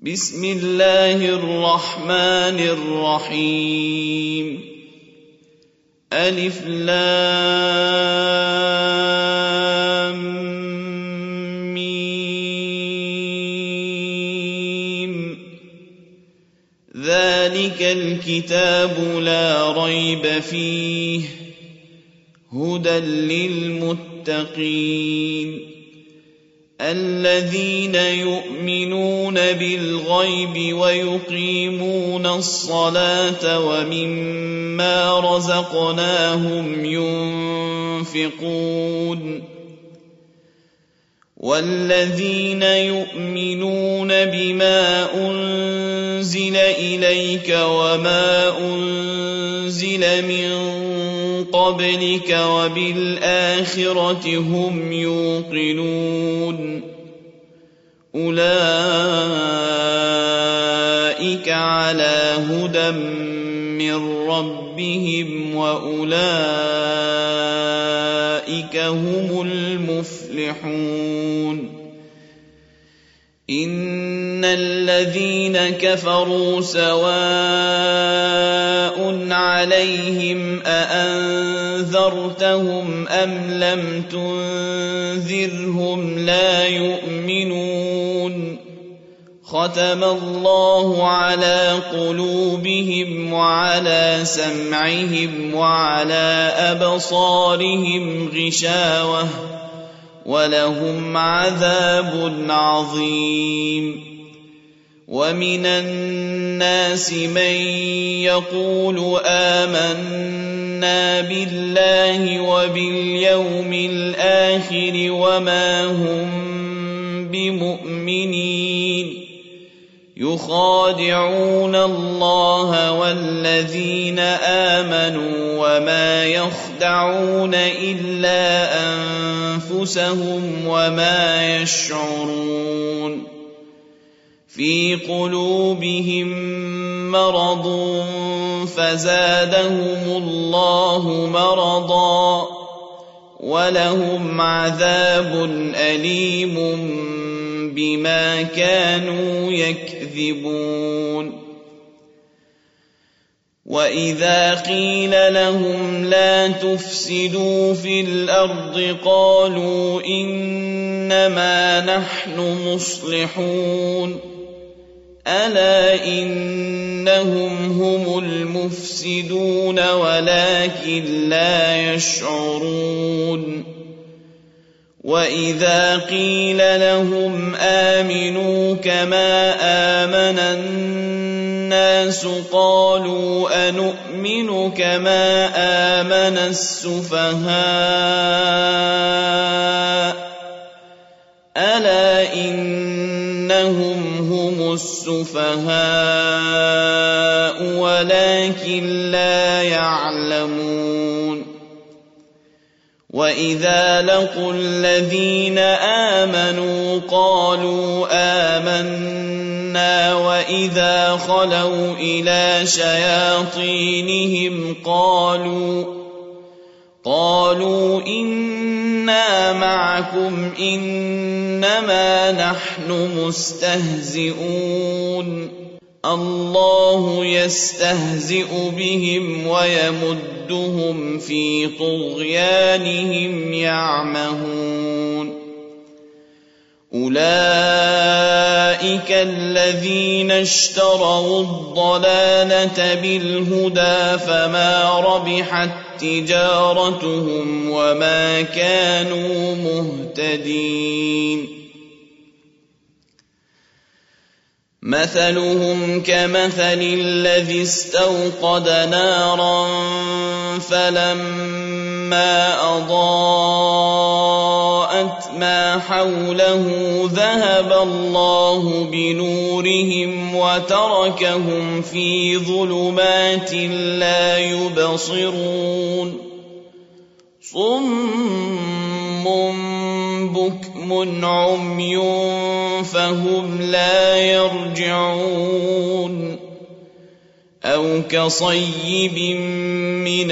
بسم الله الرحمن الرحيم ألف لام ميم ذلك الكتاب لا ريب فيه هدى للمتقين الذين يؤمنون بالغيب ويقيمون الصلاة ومما رزقناهم ينفقون والذين يؤمنون بما أنزل إليك وما أنزل من قبلك وبالآخرة هم يوقنون أولئك على هدى من ربهم وأولئك هم المفلحون إن الذين كفروا سواء عليهم أأنذرتهم أم لم تنذرهم لا يؤمنون ختم الله على قلوبهم وعلى سمعهم وعلى أبصارهم غشاوة ولهم عذاب عظيم ومن الناس من يقول آمنا بالله وباليوم الآخر وما هم بمؤمنين يخادعون الله والذين آمنوا وما يخدعون إلا أنفسهم وما يشعرون في قلوبهم مرض فزادهم الله مرضا ولهم عذاب أليم بما كانوا يكذبون وإذا قيل لهم لا تفسدوا في الأرض قالوا إنما نحن مصلحون ألا إنهم هم المفسدون ولكن لا يشعرون وإذا قيل لهم آمنوا كما آمن الناس قالوا أنؤمن كما آمن السفهاء ألا إنهم هم السفهاء ولكن لا يعلمون وإذا لقوا الذين آمنوا قالوا آمنا وإذا خلوا إلى شياطينهم قالوا إنا معكم إنما نحن مستهزئون الله يستهزئ بهم ويمدهم في طغيانهم يعمهون أولئك الذين اشتروا الضلالة بالهدى فما ربحت تجارتهم وما كانوا مهتدين مثلهم كمثل الذي استوقد نارا فلما أضاءت ما حوله ذهب الله بنورهم وتركهم في ظلمات لا يبصرون صم بكم عمي فهم لا يرجعون أو كصيب من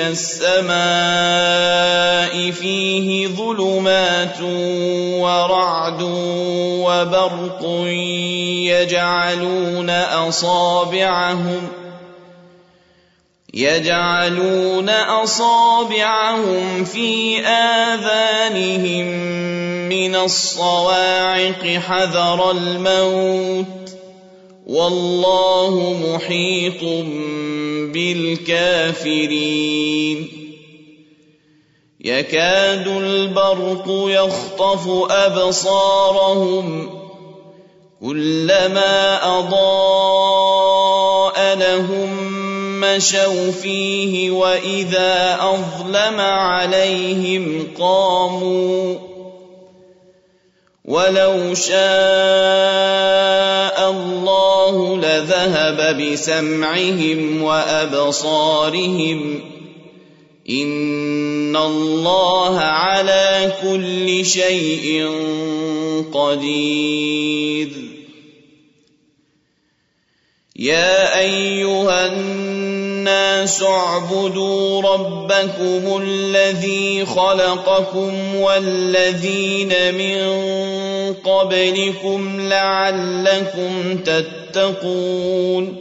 السماء فيه ظلمات ورعد وبرق يجعلون أصابعهم في آذانهم من الصواعق حذر الموت والله محيط بالكافرين يكاد البرق يخطف أبصارهم كلما أضاء لهم مشوا فيه وإذا أظلم عليهم قاموا ولو شاء الله لذهب بسمعهم وأبصارهم إن الله على كل شيء قدير يا أيها الناس اعبدوا ربكم الذي خلقكم والذين من قبلكم لعلكم تتقون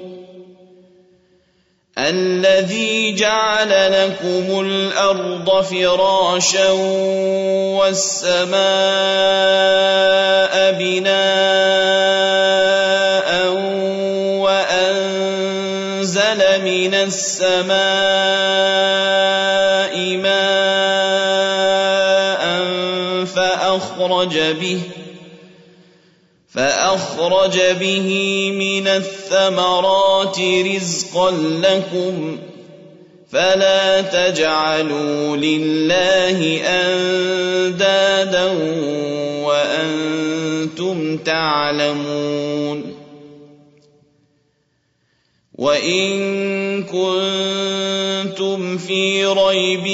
الذي جعل لكم الأرض فراشا والسماء بناء وأنزل من السماء ماء فأخرج به من الثمرات رزقا لكم فلا تجعلوا لله أندادا وأنتم تعلمون وإن كنتم في ريب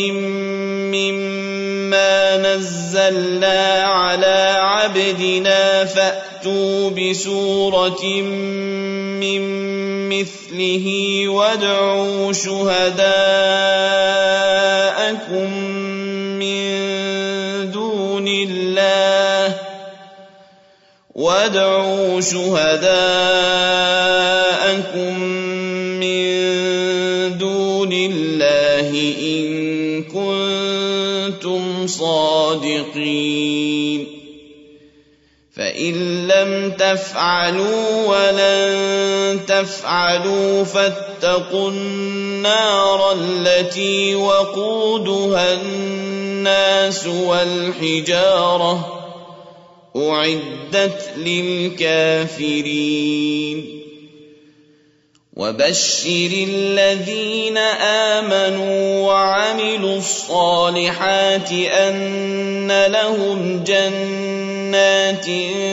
مما نزلنا على عبدنا فأتوا بسورة من مثله وادعوا شهداءكم من دون الله إن كنتم صادقين فإن لم تفعلوا ولن تفعلوا فاتقوا النار التي وقودها الناس والحجارة أعدت للكافرين وبشر الذين آمنوا وعملوا الصالحات أن لهم جنات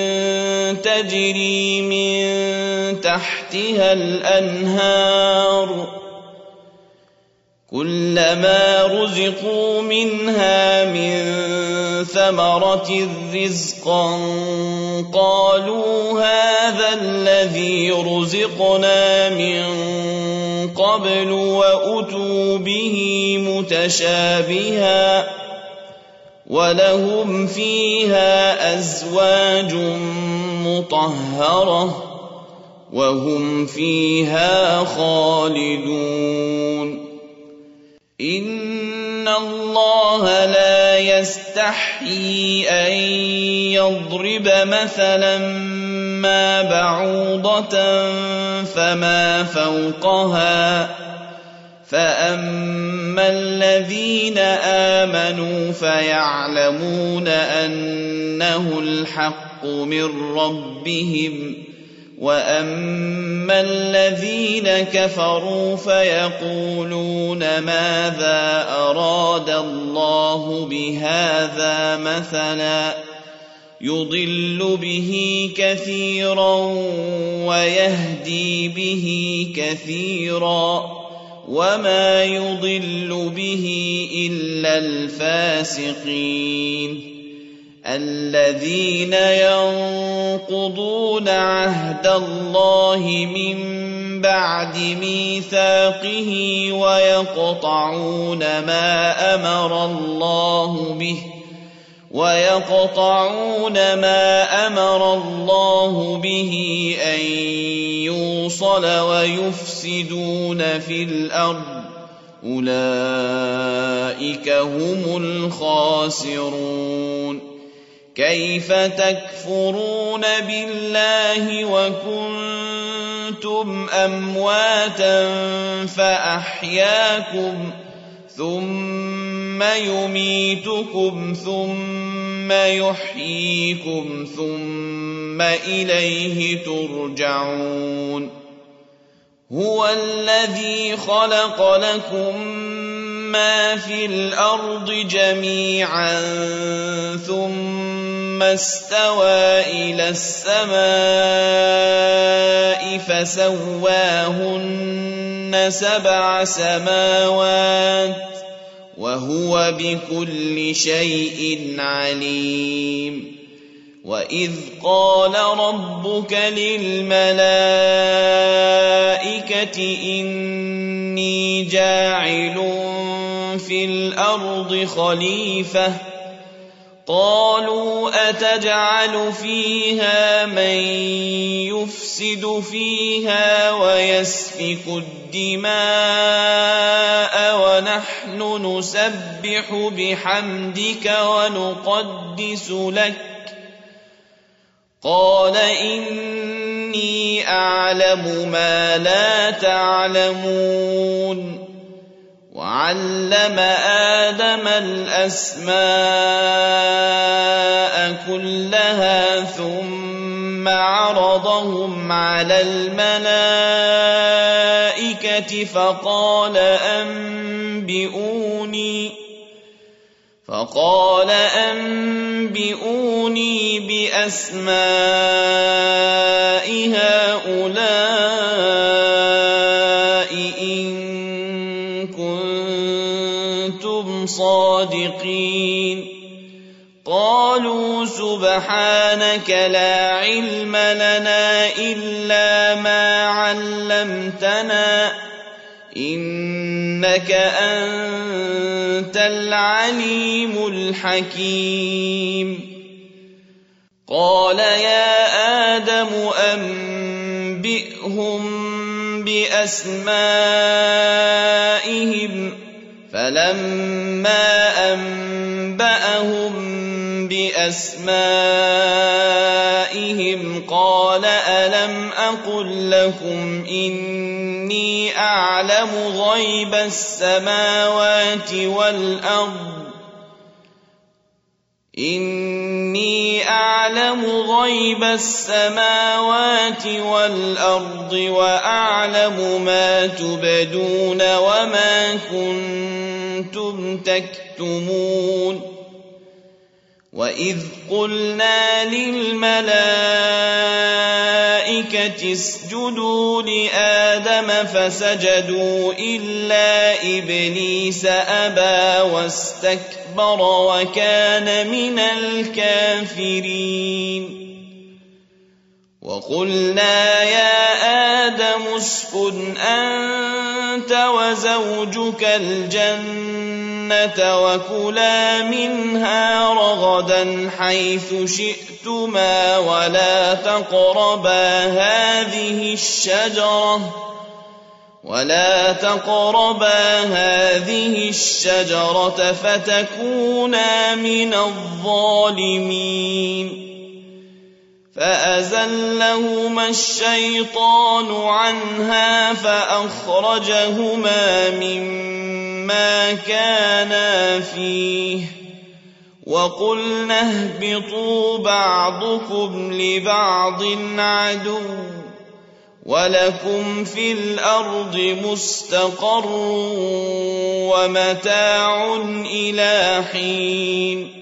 تجري من تحتها الأنهار كلما رزقوا منها من ثمرة رزقا قالوا هذا الذي رزقنا من قبل وأتوا به متشابها ولهم فيها أزواج مطهرة وهم فيها خالدون إن الله لا يستحيي أن يضرب مثلا ما بعوضة فما فوقها فأما الذين آمنوا فيعلمون أنه الحق من ربهم وأما الذين كفروا فيقولون ماذا أراد الله بهذا مثلا يضل به كثيرا ويهدي به كثيرا وما يضل به إلا الفاسقين الذين ينقضون عهد الله من بعد ميثاقه ويقطعون ما أمر الله به أن يوصل ويفسدون في الأرض أولئك هم الخاسرون. كيف تكفرون بالله وكنتم أمواتا فأحياكم ثم يميتكم ثم يحييكم ثم إليه ترجعون. هو الذي خلق لكم ما في الأرض جميعا ثم استوى إلى السماء فسواهن 7 سماوات وهو بكل شيء عليم. وإذ قال ربك للملائكة إني جاعل في الأرض خليفة قالوا أتجعل فيها من يفسد فيها ويسفك الدماء ونحن نسبح بحمدك ونقدس لك قال إني أعلم ما لا تعلمون. وعلم آدم الأسماء كلها ثم عرضهم على الملائكة فقال أنبئوني بأسماء هؤلاء إن كنتم صادقين. قالوا سبحانك لا علم لنا إلا ما علمتنا إنك أنت العليم الحكيم. قال يا آدم أنبئهم بأسمائهم فلما أنبأهم بأسمائهم قال ألم أقل لكم إني أعلم غيب السماوات والأرض وأعلم ما تبدون وما كنتم تكتمون. وإذ قلنا للملائكة اسجدوا لآدم فسجدوا إلا إبليس أبى واستكبر وكان من الكافرين. وقلنا يا آدم اسكن أنت وزوجك الجنة وكلا منها رغدا حيث شئتما ولا تقربا هذه الشجرة فتكونا من الظالمين. فأزلهما الشيطان عنها فأخرجهما مما كانا فيه وقلنا اهبطوا بعضكم لبعض عدو ولكم في الأرض مستقر ومتاع إلى حين.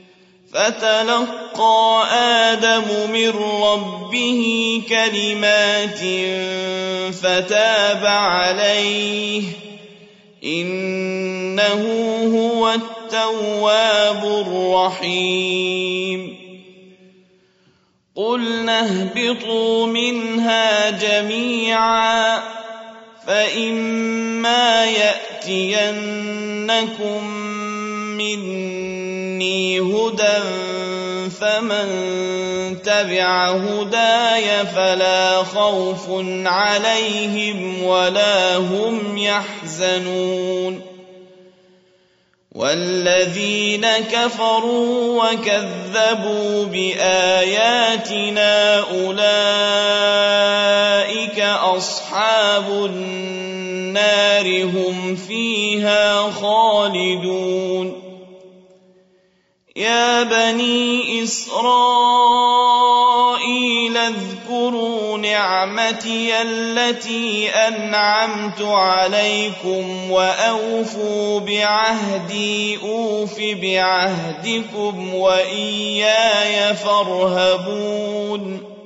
فتلقى آدم من ربه كلمات فتاب عليه إنه هو التواب التواب الرحيم قُلْنَا اهْبِطُوا مِنْهَا جَمِيعًا فَإِمَّا يَأْتِيَنَّكُم مِّنِّي هُدًى فَمَن تَبِعَ هُدَايَ فَلَا خَوْفٌ عَلَيْهِمْ وَلَا هُمْ يَحْزَنُونَ وَالَّذِينَ كَفَرُوا وَكَذَّبُوا بِآيَاتِنَا أُولَٰئِكَ أَصْحَابُ النَّارِ هُمْ فِيهَا خَالِدُونَ يَا بَنِي إِسْرَائِيلَ اذْكُرُوا نِعْمَتِيَ الَّتِي أَنْعَمْتُ عَلَيْكُمْ وَأَوْفُوا بِعَهْدِي أُوفِ بِعَهْدِكُمْ وَإِيَّايَ فَارْهَبُونِ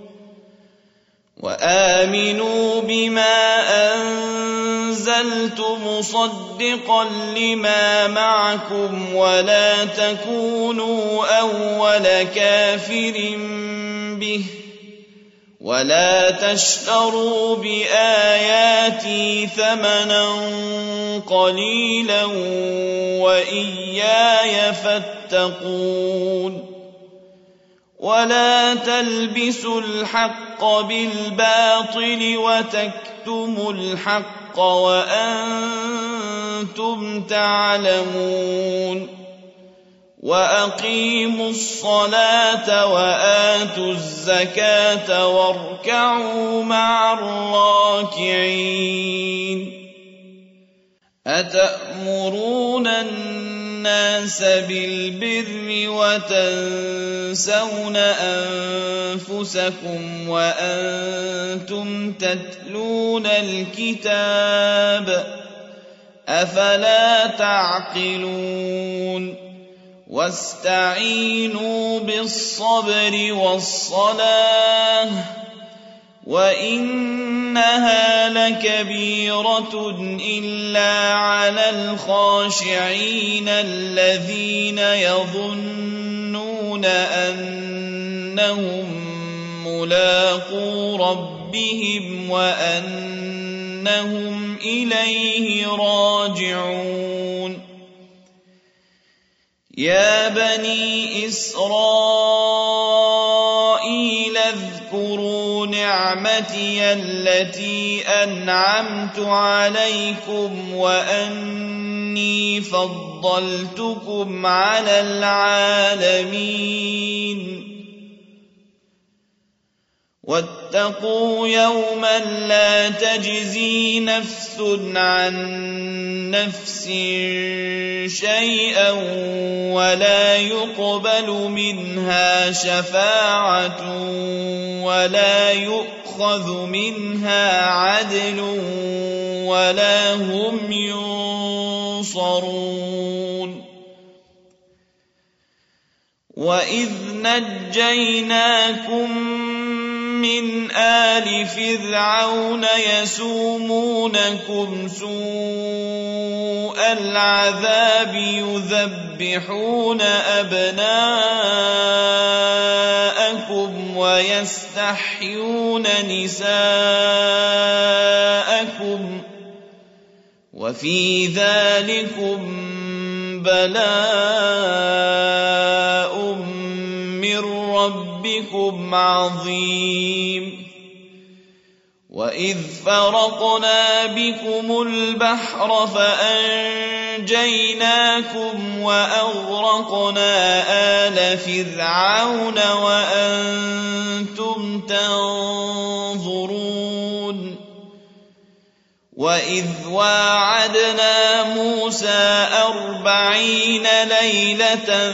وَآمِنُوا بِمَا أَنزَلْتُ مُصَدِّقًا لِّمَا مَعَكُمْ وَلَا تَكُونُوا أَوَّلَ كَافِرٍ بِهِ وَلَا تَشْتَرُوا بِآيَاتِي ثَمَنًا قَلِيلًا وَإِيَّايَ فَاتَّقُونِ وَلَا تَلْبِسُوا الْحَقَّ بِالْبَاطِلِ وَتَكْتُمُوا الْحَقَّ وَأَنتُمْ تَعْلَمُونَ وَأَقِيمُوا الصَّلَاةَ وَآتُوا الزَّكَاةَ وَارْكَعُوا مَعَ الرَّاكِعِينَ أَتَأْمُرُونَ النَّاسَ بِالْبِرِّ وَتَنسَوْنَ أَنفُسَكُمْ وَأَنتُمْ تَتْلُونَ الْكِتَابَ أَفَلَا تَعْقِلُونَ وَاسْتَعِينُوا بِالصَّبْرِ وَالصَّلَاةِ وَإِنَّهَا لَكَبِيرَةٌ إِلَّا عَلَى الْخَاشِعِينَ الَّذِينَ يَظُنُّونَ أَنَّهُم مُّلَاقُو رَبِّهِمْ وَأَنَّهُمْ إِلَيْهِ راجعون يَا بَنِي إِسْرَائِيلَ اذْكُرُوا نِعْمَتِيَ الَّتِي أَنْعَمْتُ عَلَيْكُمْ وَأَنِّي فَضَّلْتُكُمْ عَلَى الْعَالَمِينَ وَاتَّقُوا يَوْمًا لَّا تَجْزِي نَفْسٌ عَن نَّفْسٍ شَيْئًا وَلَا يُقْبَلُ مِنْهَا شَفَاعَةٌ وَلَا يُؤْخَذُ مِنْهَا عَدْلٌ وَلَا هُمْ يُنصَرُونَ وَإِذْ نَجَّيْنَاكُم مِّنْ آلِ فِرْعَوْنَ يَسُومُونَكُمْ سُوءَ الْعَذَابِ يُذَبِّحُونَ أَبْنَاءَكُمْ وَيَسْتَحْيُونَ نِسَاءَكُمْ وَفِي ذَٰلِكُم بَلَاءٌ مِّن رَّبِّكُمْ عَظِيمٌ وَإِذْ فَرَقْنَا بِكُمُ الْبَحْرَ فَأَنجَيْنَاكُمْ وَأَغْرَقْنَا آلَ فِرْعَوْنَ وَأَنتُمْ تَنظُرُونَ وَإِذْ وَاعَدْنَا مُوسَىٰ 40 لَيْلَةً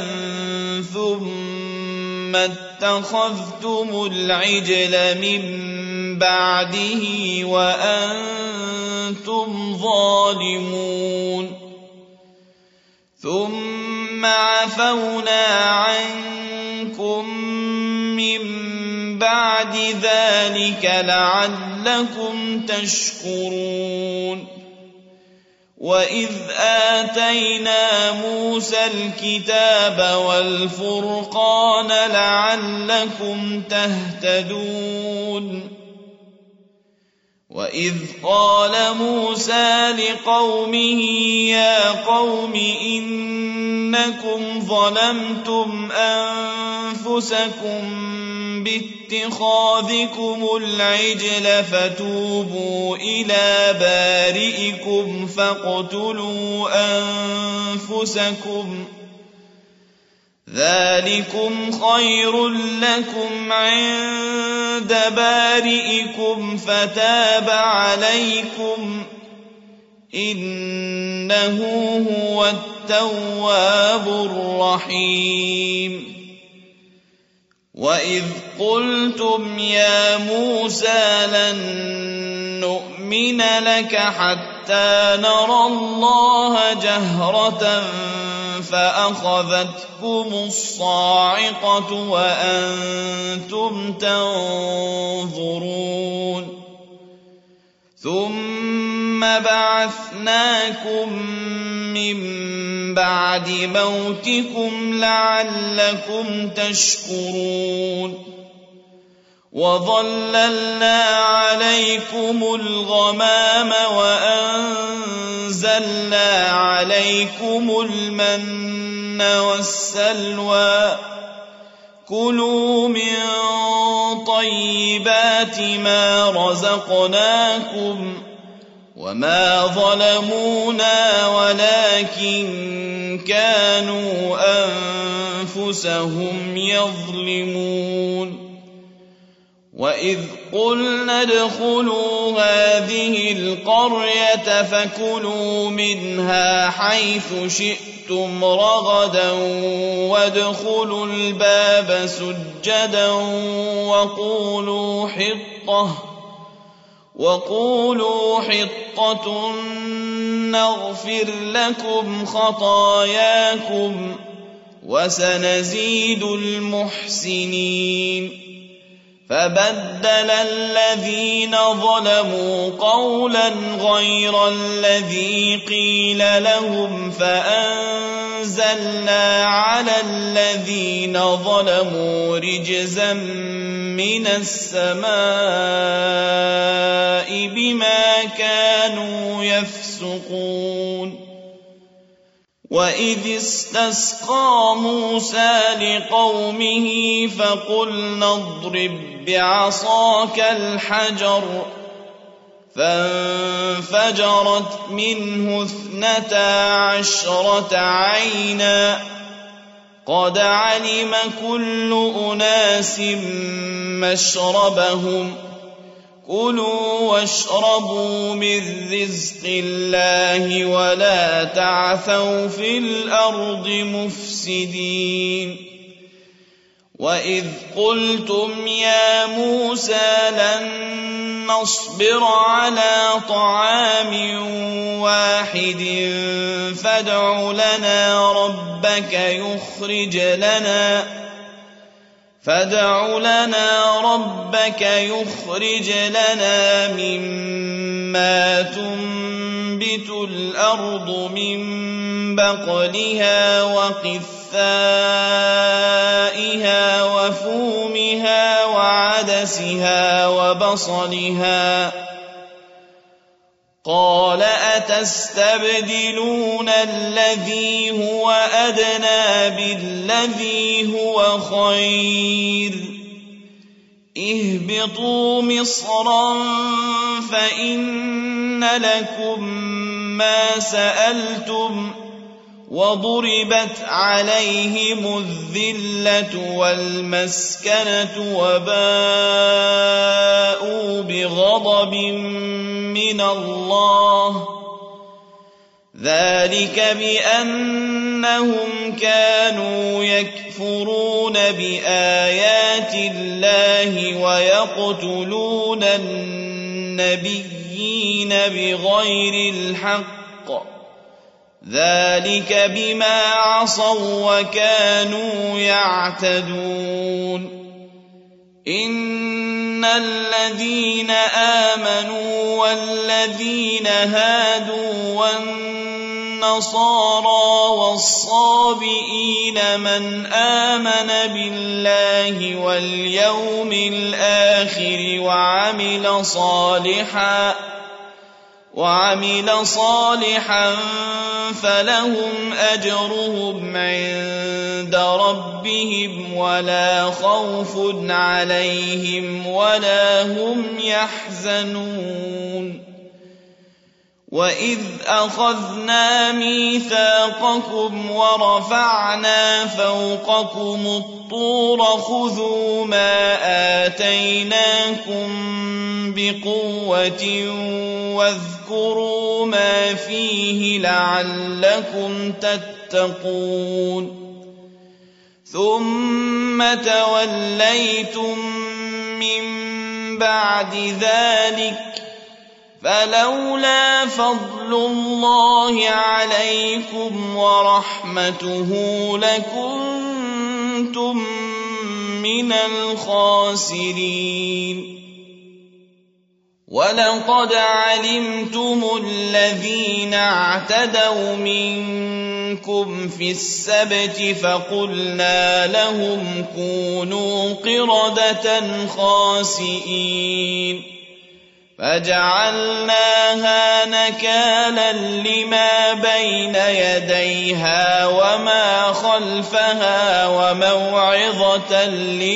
ثُمَّ اتَّخَذْتُمُ الْعِجْلَ مِن بَعْدِهِ وَأَنتُمْ ظَالِمُونَ ثُمَّ عَفَوْنَا عَنكُم مِّن بَعْدِ ذَٰلِكَ لَعَلَّكُمْ تَشْكُرُونَ وإذ آتينا موسى الكتاب والفرقان لعلكم تهتدون وإذ قال موسى لقومه يا قوم إنكم ظلمتم أنفسكم باتخاذكم العجل فتوبوا إلى بارئكم فاقتلوا أنفسكم ذلكم خير لكم عند بارئكم فتاب عليكم إنه هو التواب الرحيم وإذ قلتم يا موسى لن نؤمن لك حتى نرى الله جهرة فأخذتكم الصاعقة وأنتم تنظرون ثم بعثناكم من بعد موتكم لعلكم تشكرون وظللنا عليكم الغمام وأنزلنا عليكم المن والسلوى كلوا من طيبات ما رزقناكم وما ظلمونا ولكن كانوا أنفسهم يظلمون وإذ قلنا ادخلوا هذه القرية فكلوا منها حيث شئتم رغدا وادخلوا الباب سجدا وقولوا حطة نغفر لكم خطاياكم وسنزيد المحسنين فبدل الذين ظلموا قولا غير الذي قيل لهم فأنزلنا على الذين ظلموا رجزا من السماء بما كانوا يفسقون وإذ استسقى موسى لقومه فقلنا اضرب بعصاك الحجر فانفجرت منه 12 عينا قد علم كل أناس مشربهم كلوا واشربوا من رزق الله ولا تعثوا في الأرض مفسدين وإذ قلتم يا موسى لن نصبر على طعام واحد فادع لنا ربك يخرج لنا مما تنبت الأرض من بقلها وقثائها وفومها وعدسها وبصلها قال أتستبدلون الذي هو أدنى بالذي هو خير اهبطوا مصرا فإن لكم ما سألتم وضربت عليهم الذلة والمسكنة وباءوا بغضب من الله ذلك بأنهم كانوا يكفرون بآيات الله ويقتلون النبيين بغير الحق ذلك بما عصوا وكانوا يعتدون إن الذين آمنوا والذين هادوا والنصارى والصابئين من آمن بالله واليوم الآخر وعمل صالحا فلهم أجرهم عند ربهم ولا خوف عليهم ولا هم يحزنون وإذ أخذنا ميثاقكم ورفعنا فوقكم الطور خذوا ما آتيناكم بقوة واذكروا ما فيه لعلكم تتقون ثم توليتم من بعد ذلك فلولا فضل الله عليكم ورحمته لكنتم من الخاسرين ولقد علمتم الذين اعتدوا منكم في السبت فقلنا لهم كونوا قردة خاسئين فجعلناها نكالا لما بين يديها وما خلفها وموعظة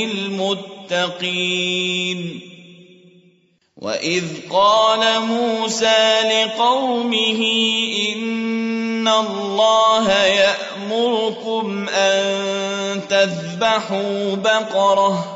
للمتقين وإذ قال موسى لقومه إن الله يأمركم أن تذبحوا بقرة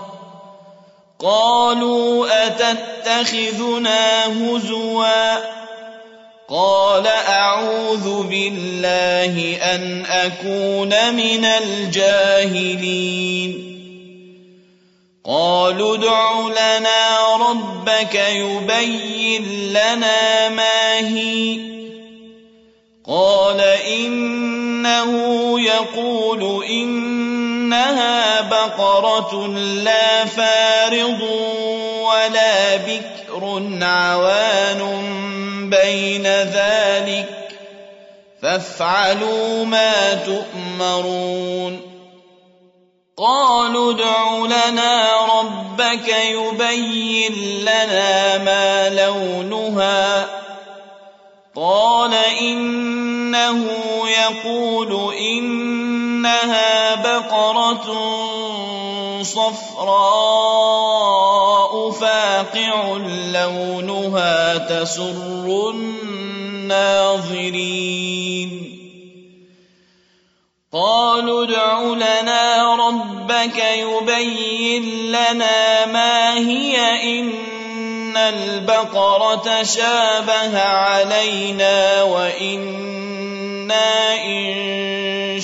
قالوا أتتخذنا هزوا قال أعوذ بالله أن أكون من الجاهلين قالوا ادع لنا ربك يبين لنا ما هي قال إنه يقول إنها بقرة لا فارض ولا بكر عوان بين ذلك فافعلوا ما تؤمرون قالوا ادع لنا ربك يبين لنا ما لونها قال إنه يقول إنها بقرة صفراء فاقع لونها تسر الناظرين قالوا ادع لنا ربك يبين لنا ما هي إن البقرة شابه علينا وإنا إن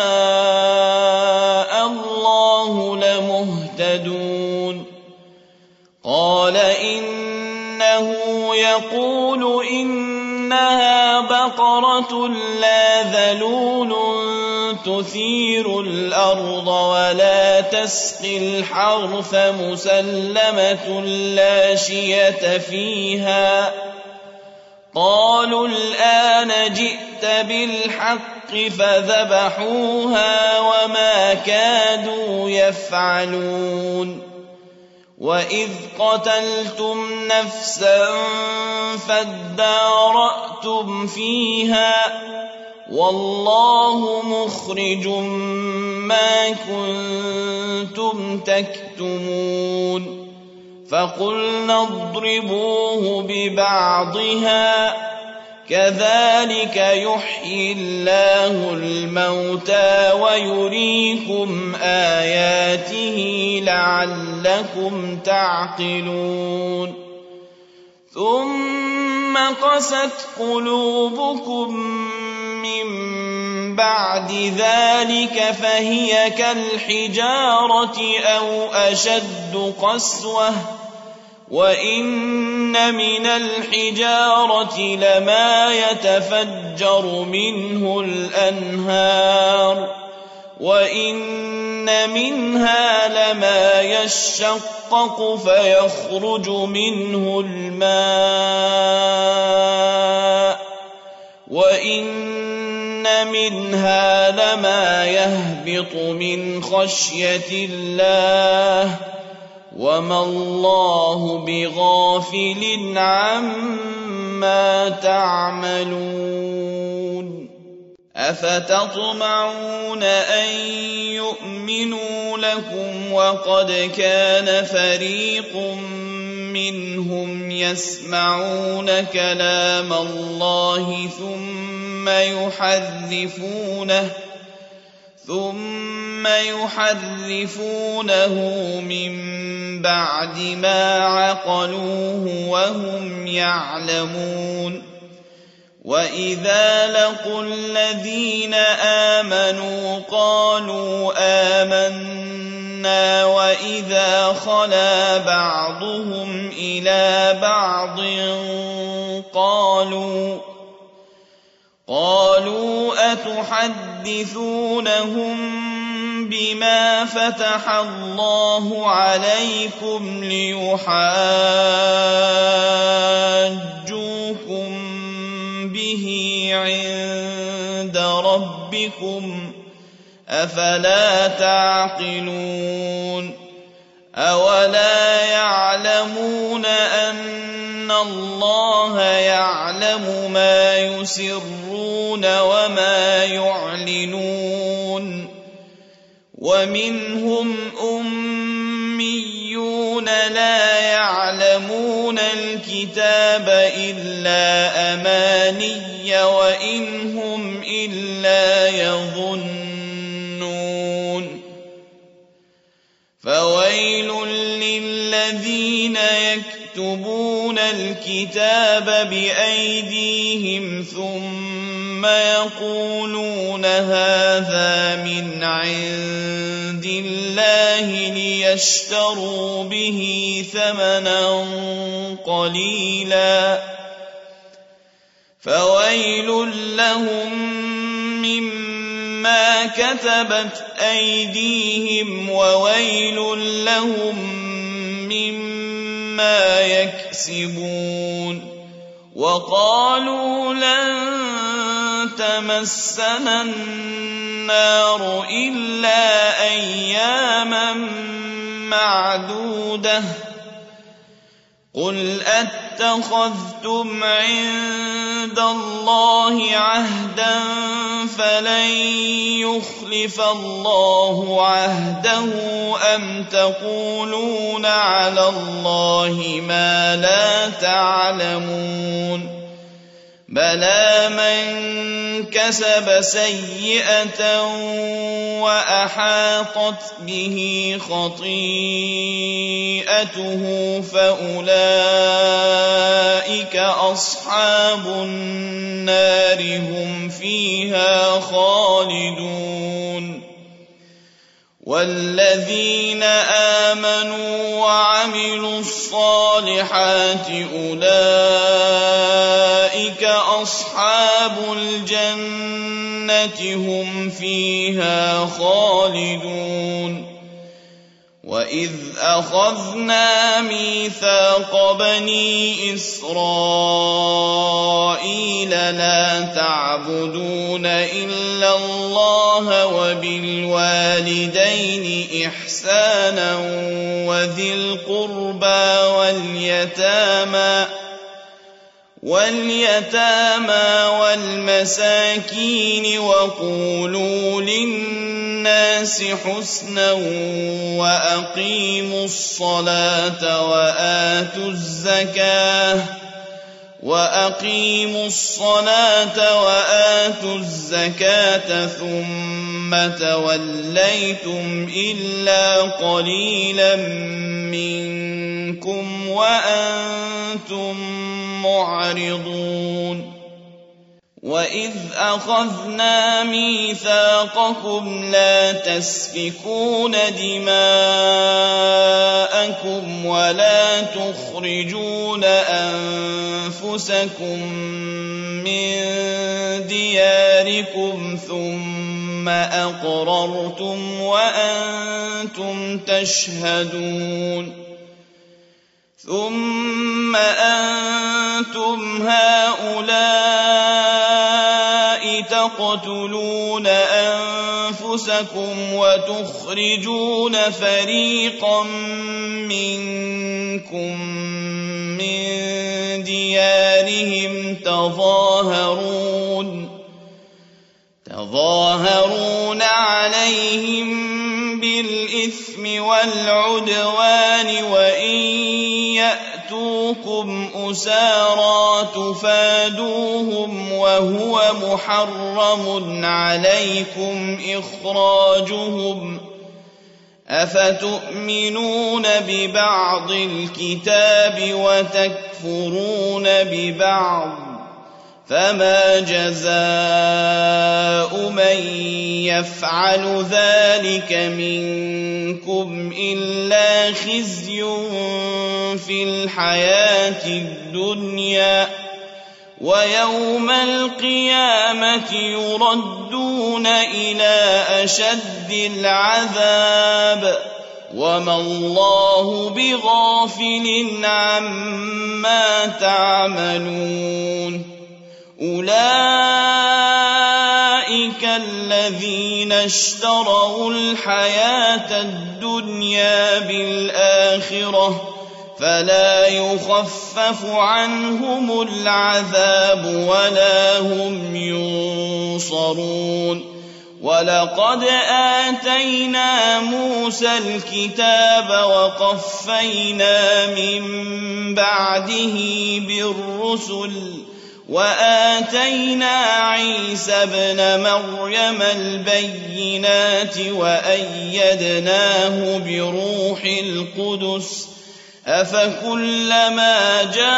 شاء الله لمهتدون قال إنه يقول إنها بقرة لا ذلول تثير الأرض ولا تسقي الحرث مسلمة لا شية فيها قالوا الآن جئت بالحق فذبحوها وما كادوا يفعلون وإذ قتلتم نفسا فادارأتم فيها والله مخرج ما كنتم تكتمون فقلنا اضربوه ببعضها كذلك يحيي الله الموتى ويريكم آياته لعلكم تعقلون ثم قست قلوبكم من بعد ذلك فهي كالحجارة أو أشد قسوة وإن من الحجارة لما يتفجر منه الأنهار وَإِنَّ مِنْهَا لَمَا يَشَّقَّقُ فَيَخْرُجُ مِنْهُ الْمَاءُ وَإِنَّ مِنْهَا لَمَا يَهْبِطُ مِنْ خَشْيَةِ اللَّهِ وَمَا اللَّهُ بِغَافِلٍ عَمَّا تَعْمَلُونَ أَفَتَطْمَعُونَ أَن يُؤْمِنُوا لَكُمْ وَقَدْ كَانَ فَرِيقٌ مِّنْهُمْ يَسْمَعُونَ كَلَامَ اللَّهِ ثُمَّ يُحَرِّفُونَهُ مِن بَعْدِ مَا عَقَلُوهُ وَهُمْ يَعْلَمُونَ وَإِذَا لَقُوا الَّذِينَ آمَنُوا قَالُوا آمَنَّا وَإِذَا خَلَا بَعْضُهُمْ إِلَىٰ بَعْضٍ قَالُوا أَتُحَدِّثُونَهُم بِمَا فَتَحَ اللَّهُ عَلَيْكُمْ لِيُحَاجُّوكُم بِهِ عِندَ رَبِّكُمْ ۚ أَفَلَا تَعْقِلُونَ أَوَلَا يَعْلَمُونَ أَنَّ اللَّهَ يَعْلَمُ مَا يُسِرُّونَ وَمَا يُعْلِنُونَ وَمِنْهُمْ أُمِّيُّونَ لَا يَعْلَمُونَ الْكِتَابَ إِلَّا أَمَانِيَّ وَإِنْ هُمْ إِلَّا يَظُنُّونَ فَوَيْلٌ لِّلَّذِينَ يَكْتُبُونَ الْكِتَابَ بِأَيْدِيهِمْ ثُمَّ يَقُولُونَ هَٰذَا مِنْ عِندِ اللَّهِ لِيَشْتَرُوا بِهِ ثَمَنًا قَلِيلًا ۖ فَوَيْلٌ لَّهُم مِّمَّا كَتَبَتْ أَيْدِيهِمْ وَوَيْلٌ لَّهُم مِّمَّا يَكْسِبُونَ وَقَالُوا لَن تَمَسَّنَا النَّارُ إِلَّا أَيَّامًا مَّعْدُودَةً ۚ قُلْ أَتَّخَذْتُمْ عِندَ اللَّهِ عَهْدًا فَلَن يُخْلِفَ اللَّهُ عَهْدَهُ أَمْ تَقُولُونَ عَلَى اللَّهِ مَا لَا تَعْلَمُونَ بَلَىٰ مَن كَسَبَ سَيِّئَةً وَأَحَاطَتْ بِهِ خَطِيئَتُهُ فَأُولَٰئِكَ أَصْحَابُ النَّارِ هُمْ فِيهَا خَالِدُونَ وَالَّذِينَ آمَنُوا وَعَمِلُوا الصَّالِحَاتِ أُولَٰئِكَ أَصْحَابُ الْجَنَّةِ هُمْ فِيهَا خَالِدُونَ وَإِذْ أَخَذْنَا مِيثَاقَ بَنِي إِسْرَائِيلَ لَا تَعْبُدُونَ إِلَّا اللَّهَ وَبِالْوَالِدَيْنِ إِحْسَانًا وَذِي الْقُرْبَىٰ وَالْيَتَامَىٰ وَالْمَسَاكِينِ وَقُولُوا لِلنَّاسِ حُسْنًا وَأَقِيمُوا الصَّلَاةَ وَآتُوا الزَّكَاةَ ثُمَّ تَوَلَّيْتُمْ إِلَّا قَلِيلًا مِّنكُمْ وَأَنتُم مُّعْرِضُونَ وَإِذْ أَخَذْنَا مِيثَاقَكُمْ لَا تَسْفِكُونَ دِمَاءَكُمْ وَلَا تُخْرِجُونَ أَنفُسَكُم مِّن دِيَارِكُمْ ثُمَّ ثم أقررتم وأنتم تشهدون ثم أنتم هؤلاء تقتلون أنفسكم وتخرجون فريقا منكم من ديارهم تظاهرون عليهم بالإثم والعدوان وإن يأتوكم أسارى تفادوهم وهو محرم عليكم إخراجهم أفتؤمنون ببعض الكتاب وتكفرون ببعض فما جزاء من يفعل ذلك منكم إلا خزي في الحياة الدنيا ويوم القيامة يردون إلى أشد العذاب وما الله بغافل عما تعملون أولئك الذين اشتروا الحياة الدنيا بالآخرة فلا يخفف عنهم العذاب ولا هم ينصرون ولقد آتينا موسى الكتاب وقفينا من بعده بالرسل وآتينا عيسى ابن مريم البينات وأيدناه بروح القدس أفكلما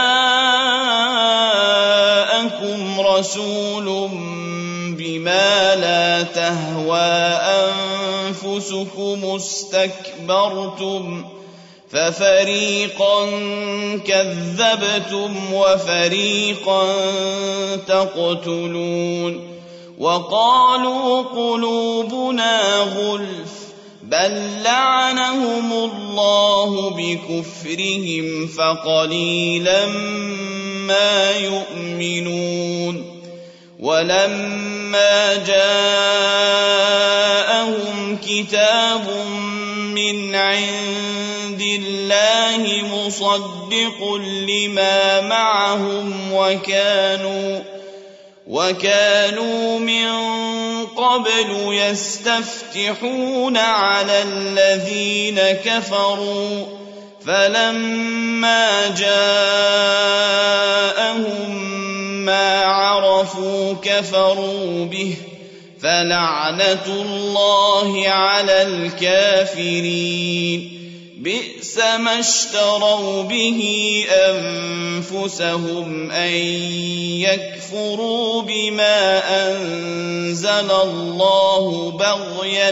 جاءكم رسول بما لا تهوى أنفسكم استكبرتم ففريقا كذبتم وفريقا تقتلون وقالوا قلوبنا غلف بل لعنهم الله بكفرهم فقليلا ما يؤمنون ولما جاءهم كتاب من عند الله مصدق لما معهم وكانوا من قبل يستفتحون على الذين كفروا فلما جاءهم ما عرفوا كفروا به فلعنة الله على الكافرين بئس ما اشتروا به أنفسهم أن يكفروا بما أنزل الله بغيا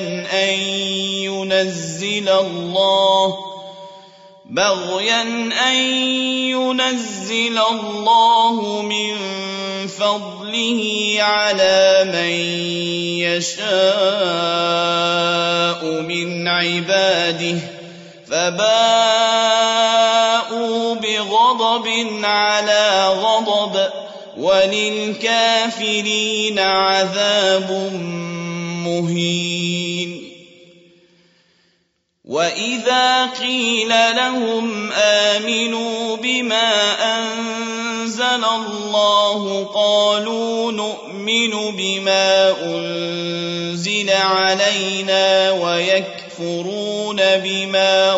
أن ينزل الله من فضله على من يشاء من عباده فباءوا بغضب على غضب وللكافرين عذاب مهين وإذا قيل لهم آمنوا بما أنزل الله قالوا نؤمن بما أنزل علينا ويكفرون بما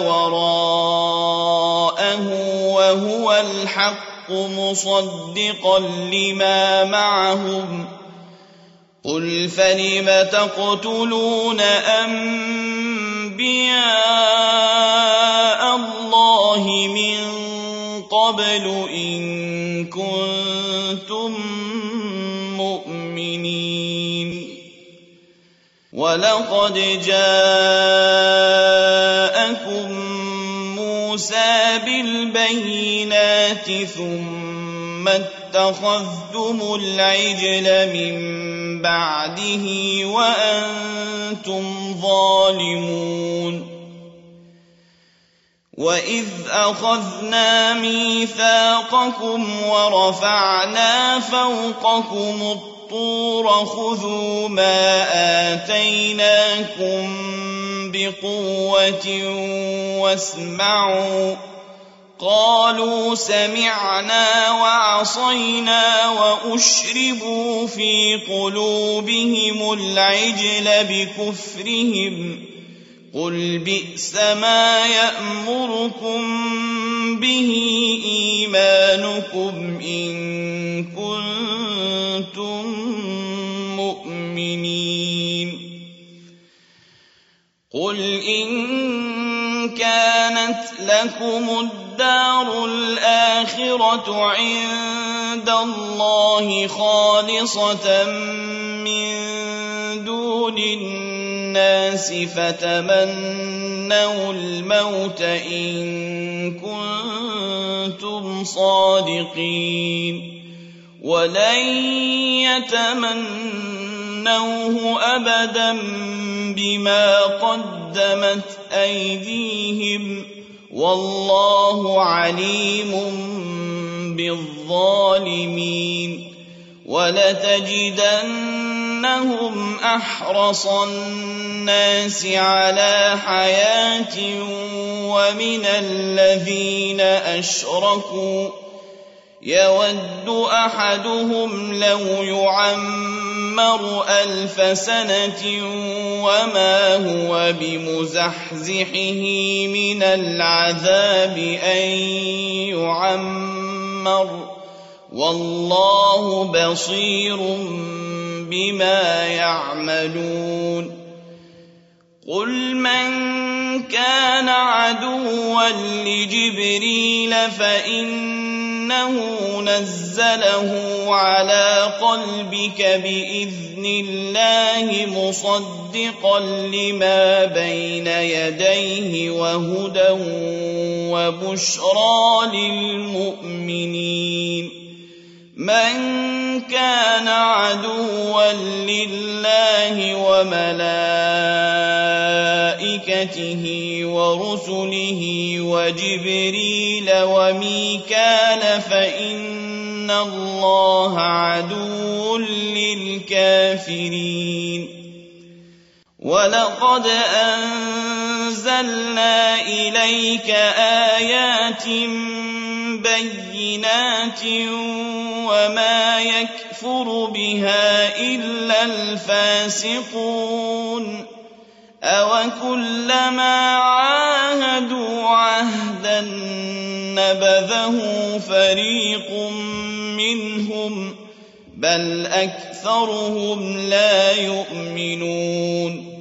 وراءه وهو الحق مصدقا لما معهم قل فلم تقتلون أنبياء الله من قبل إن كنتم مؤمنين ولقد جاءكم موسى بالبينات ثم اتخذتم العجل من بعده وأنتم ظالمون وإذ أخذنا ميثاقكم ورفعنا فوقكم الطور خذوا ما آتيناكم بقوة واسمعوا قالوا سمعنا وعصينا وأشربوا في قلوبهم العجل بكفرهم قل بئس ما يأمركم به إيمانكم إن كنتم مؤمنين قل إن كانت لكم الدار الآخرة عند الله خالصة من دون الناس فتمنوا الموت إن كنتم صادقين ولن يتمنوه أبدا بما قدمت أيديهم والله عليم بالظالمين ولتجدنهم أحرص الناس على حياة ومن الذين أشركوا يود أحدهم لو يعمر 1000 سنة وما هو بمزحزحه من العذاب أن يعمر والله بصير بما يعملون قل من كان عدوا لجبريل فإنه نزله على قلبك بإذن الله مصدقا لما بين يديه وهدى وبشرى للمؤمنين من كان عدوا لله وملائكته ورسله وجبريل وميكال فإن الله عدو للكافرين ولقد أنزلنا إليك آيات بينات وما يكفر بها إلا الفاسقون أوكلما عاهدوا عهدا نبذه فريق منهم بل أكثرهم لا يؤمنون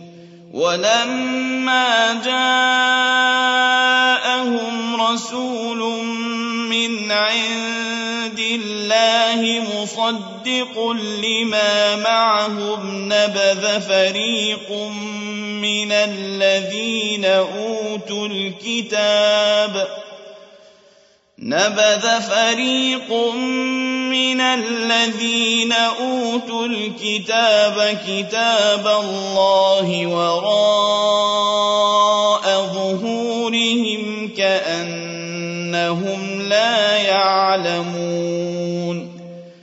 ولما جاءهم رسول من عند الله مصدق لما معهم نبذ فريق من الذين أوتوا الكتاب كتاب الله وراء ظهورهم كأنهم لا يعلمون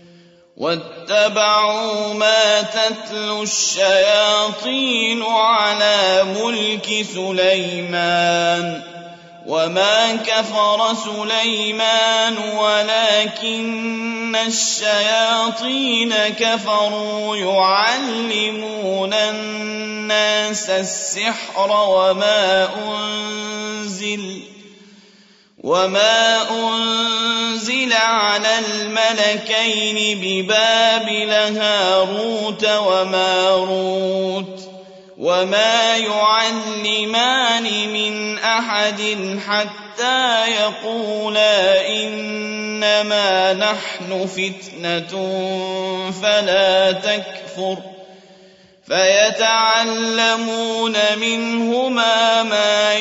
واتبعوا ما تتلو الشياطين على ملك سليمان وما كفر سليمان ولكن الشياطين كفروا يعلمون الناس السحر وما أنزل على الملكين ببابل هاروت وماروت وما يعلمان من أحد حتى يقولا إنما نحن فتنة فلا تكفر فيتعلمون منهما ما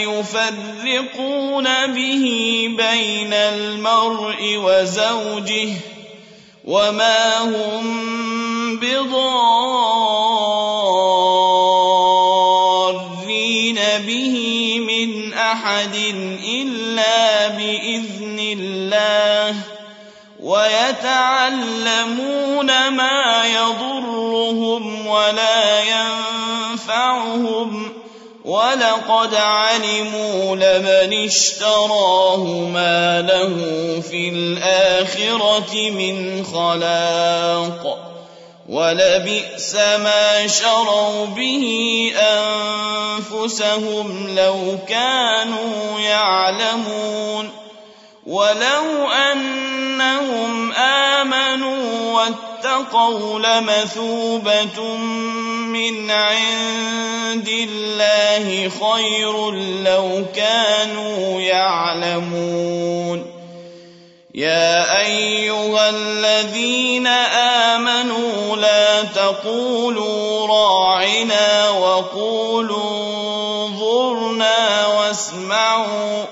يفرقون به بين المرء وزوجه وما هم بضارين به من أحد إلا بإذن الله ويتعلمون ما يضرهم ولا ينفعهم ولقد علموا لمن اشتراه ما له في الآخرة من خلاق ولبئس ما شروا به أنفسهم لو كانوا يعلمون ولو أنهم آمنوا واتقوا لمثوبة من عند الله خير لو كانوا يعلمون يا أيها الذين آمنوا لا تقولوا راعنا وقولوا انظرنا واسمعوا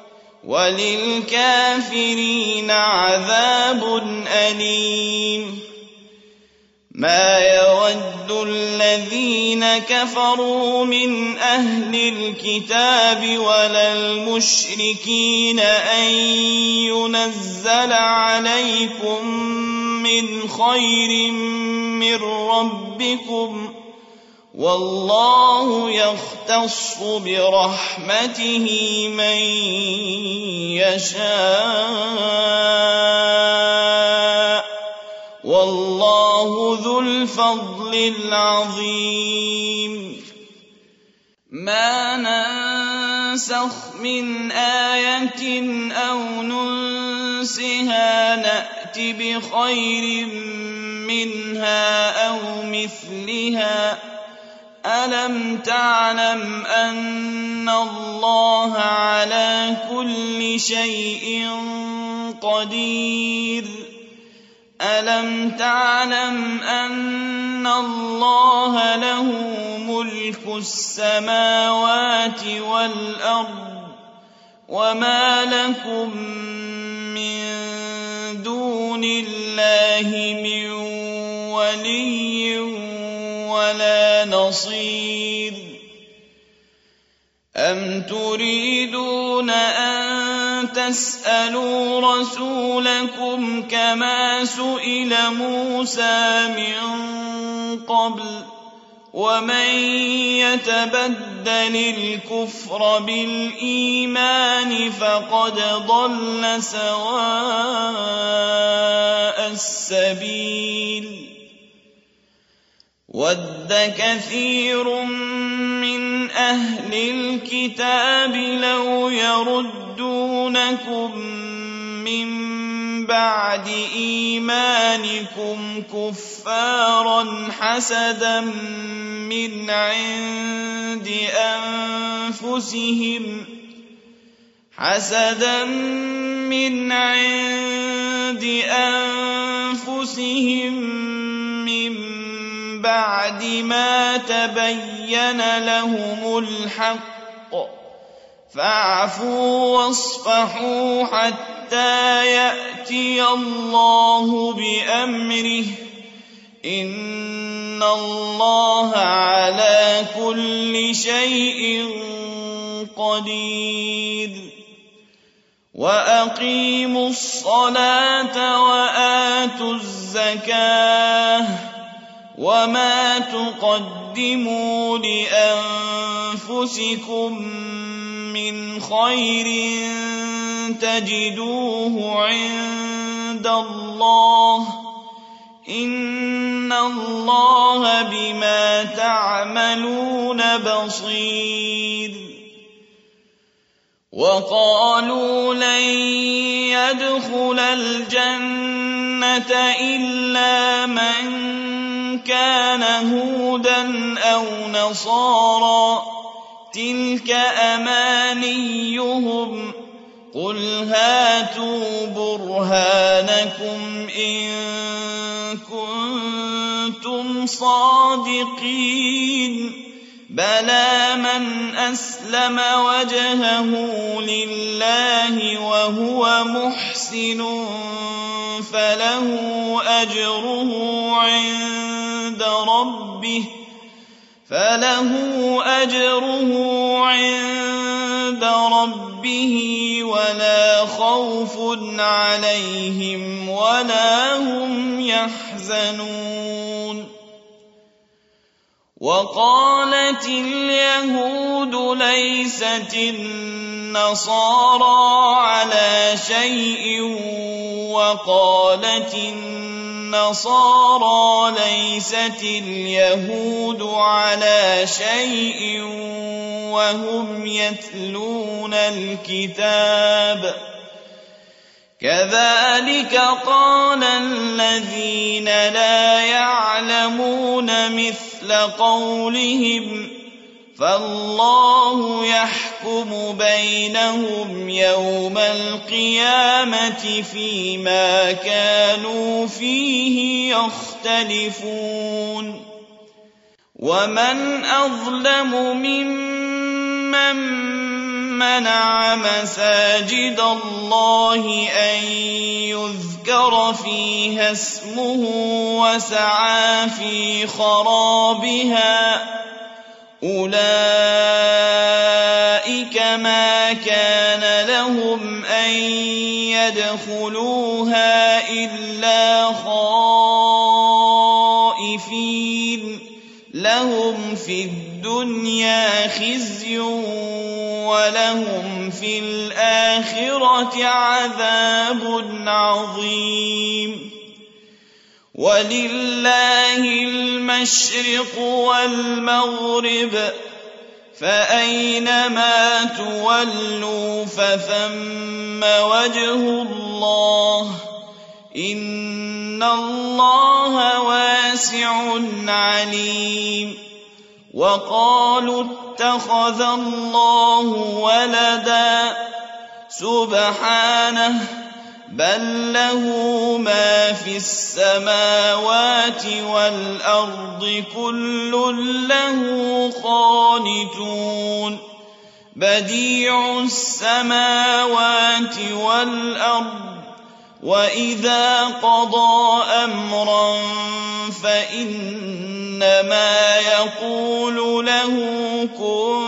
وللكافرين عذاب أليم ما يود الذين كفروا من أهل الكتاب ولا المشركين أن ينزل عليكم من خير من ربكم والله يختص برحمته من يشاء والله ذو الفضل العظيم ما ننسخ من آية أو ننسها نأت بخير منها أو مثلها ألم تعلم أن الله على كل شيء قدير ألم تعلم أن الله له ملك السماوات والأرض وما لكم من دون الله من ولي ولا نصير أم تريدون أن تسألوا رسولكم كما سئل موسى من قبل ومن يتبدل الكفر بالإيمان فقد ضل سواء السبيل ود كثير من أهل الكتاب لو يردونكم من بعد إيمانكم كفارا حسدا من عند أنفسهم من بعد ما تبين لهم الحق فاعفوا واصفحوا حتى يأتي الله بأمره إن الله على كل شيء قدير وأقيموا الصلاة وآتوا الزكاة وما تقدموا لأنفسكم من خير تجدوه عند الله إن الله بما تعملون بصير وقالوا لن يدخل الجنة إلا من كان هودا أو نصارى تلك أمانيهم قل هاتوا برهانكم إن كنتم صادقين بلى من أسلم وجهه لله وهو محسن فله أجره عند ربه ولا خوف عليهم ولا هم يحزنون. وقالت اليهود ليست النصارى على شيء وقالت النصارى ليست اليهود على شيء وهم يتلون الكتاب. كذلك قال الذين لا يعلمون مثل قولهم فالله يحكم بينهم يوم القيامة فيما كانوا فيه يختلفون. ومن أظلم ممن منع مساجد الله أن يذكر فيها اسمه وسعى في خرابها أولئك ما كان لهم أن يدخلوها إلا خائفين لهم في الدنيا خزي ولهم في الآخرة عذاب عظيم. ولله المشرق والمغرب فأينما تولوا فثم وجه الله إن الله واسع عليم. وقالوا اتخذ الله ولدا سبحانه بل له ما في السماوات والأرض كل له قانتون. بديع السماوات والأرض وإذا قضى أمرا فإنما يقول له كن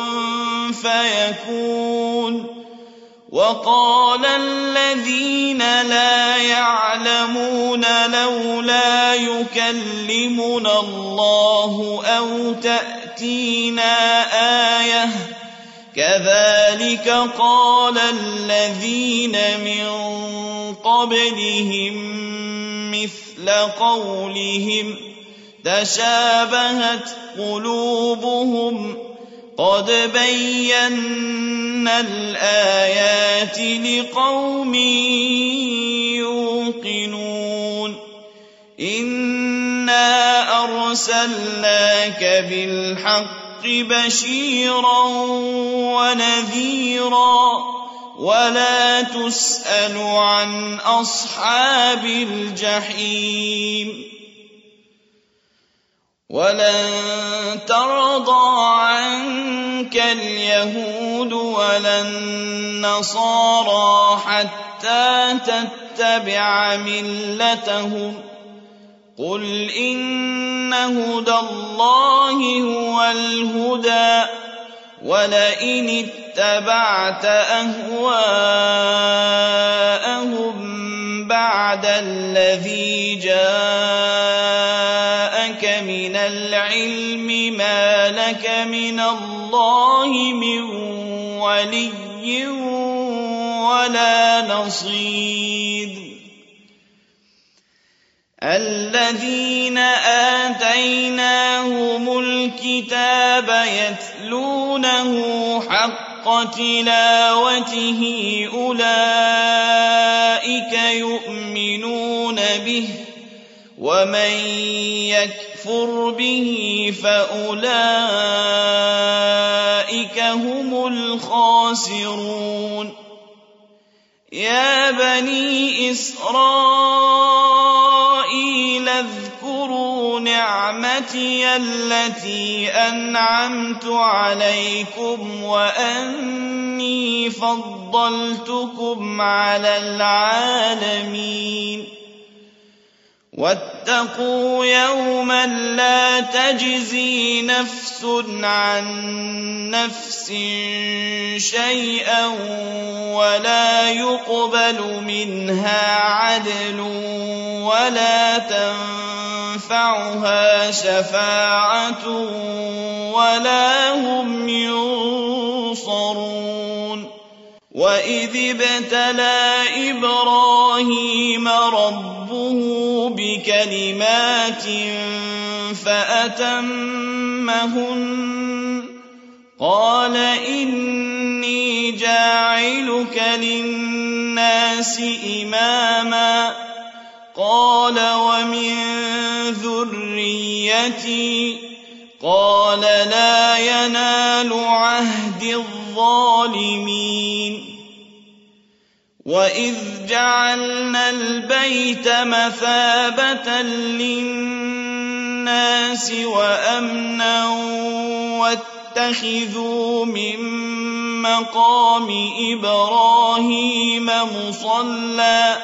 فيكون. وقال الذين لا يعلمون لولا يكلمنا الله أو تأتينا آية كذلك قال الذين من قبلهم مثل قولهم تشابهت قلوبهم قد بينا الآيات لقوم يوقنون. إنا أرسلناك بالحق بشيرا ونذيرا ولا تسأل عن أصحاب الجحيم. ولن ترضى عنك اليهود ولا النصارى حتى تتبع ملتهم قل إن هدى الله هو الهدى ولئن اتبعت أهواءهم بعد الذي جاءك من العلم ما لك من الله من ولي ولا نصير. الذين آتيناهم الكتاب يتلونه حق تلاوته أولئك يؤمنون به ومن يكفر به فأولئك هم الخاسرون. يا بني إسرائيل اذكروا نعمتي التي أنعمت عليكم وأني فضلتكم على العالمين. واتقوا يوما لا تجزي نفس عن نفس شيئا ولا يقبل منها عدل ولا تنفعها شفاعة ولا هم ينصرون وإذ ابتلى إبراهيم ربه بكلمات فأتمهن قال إني جاعلك للناس إماما قال ومن ذريتي قال لا ينال عهد الظالمين وإذ جعلنا البيت مثابة للناس وأمنا واتخذوا من مقام إبراهيم مصلى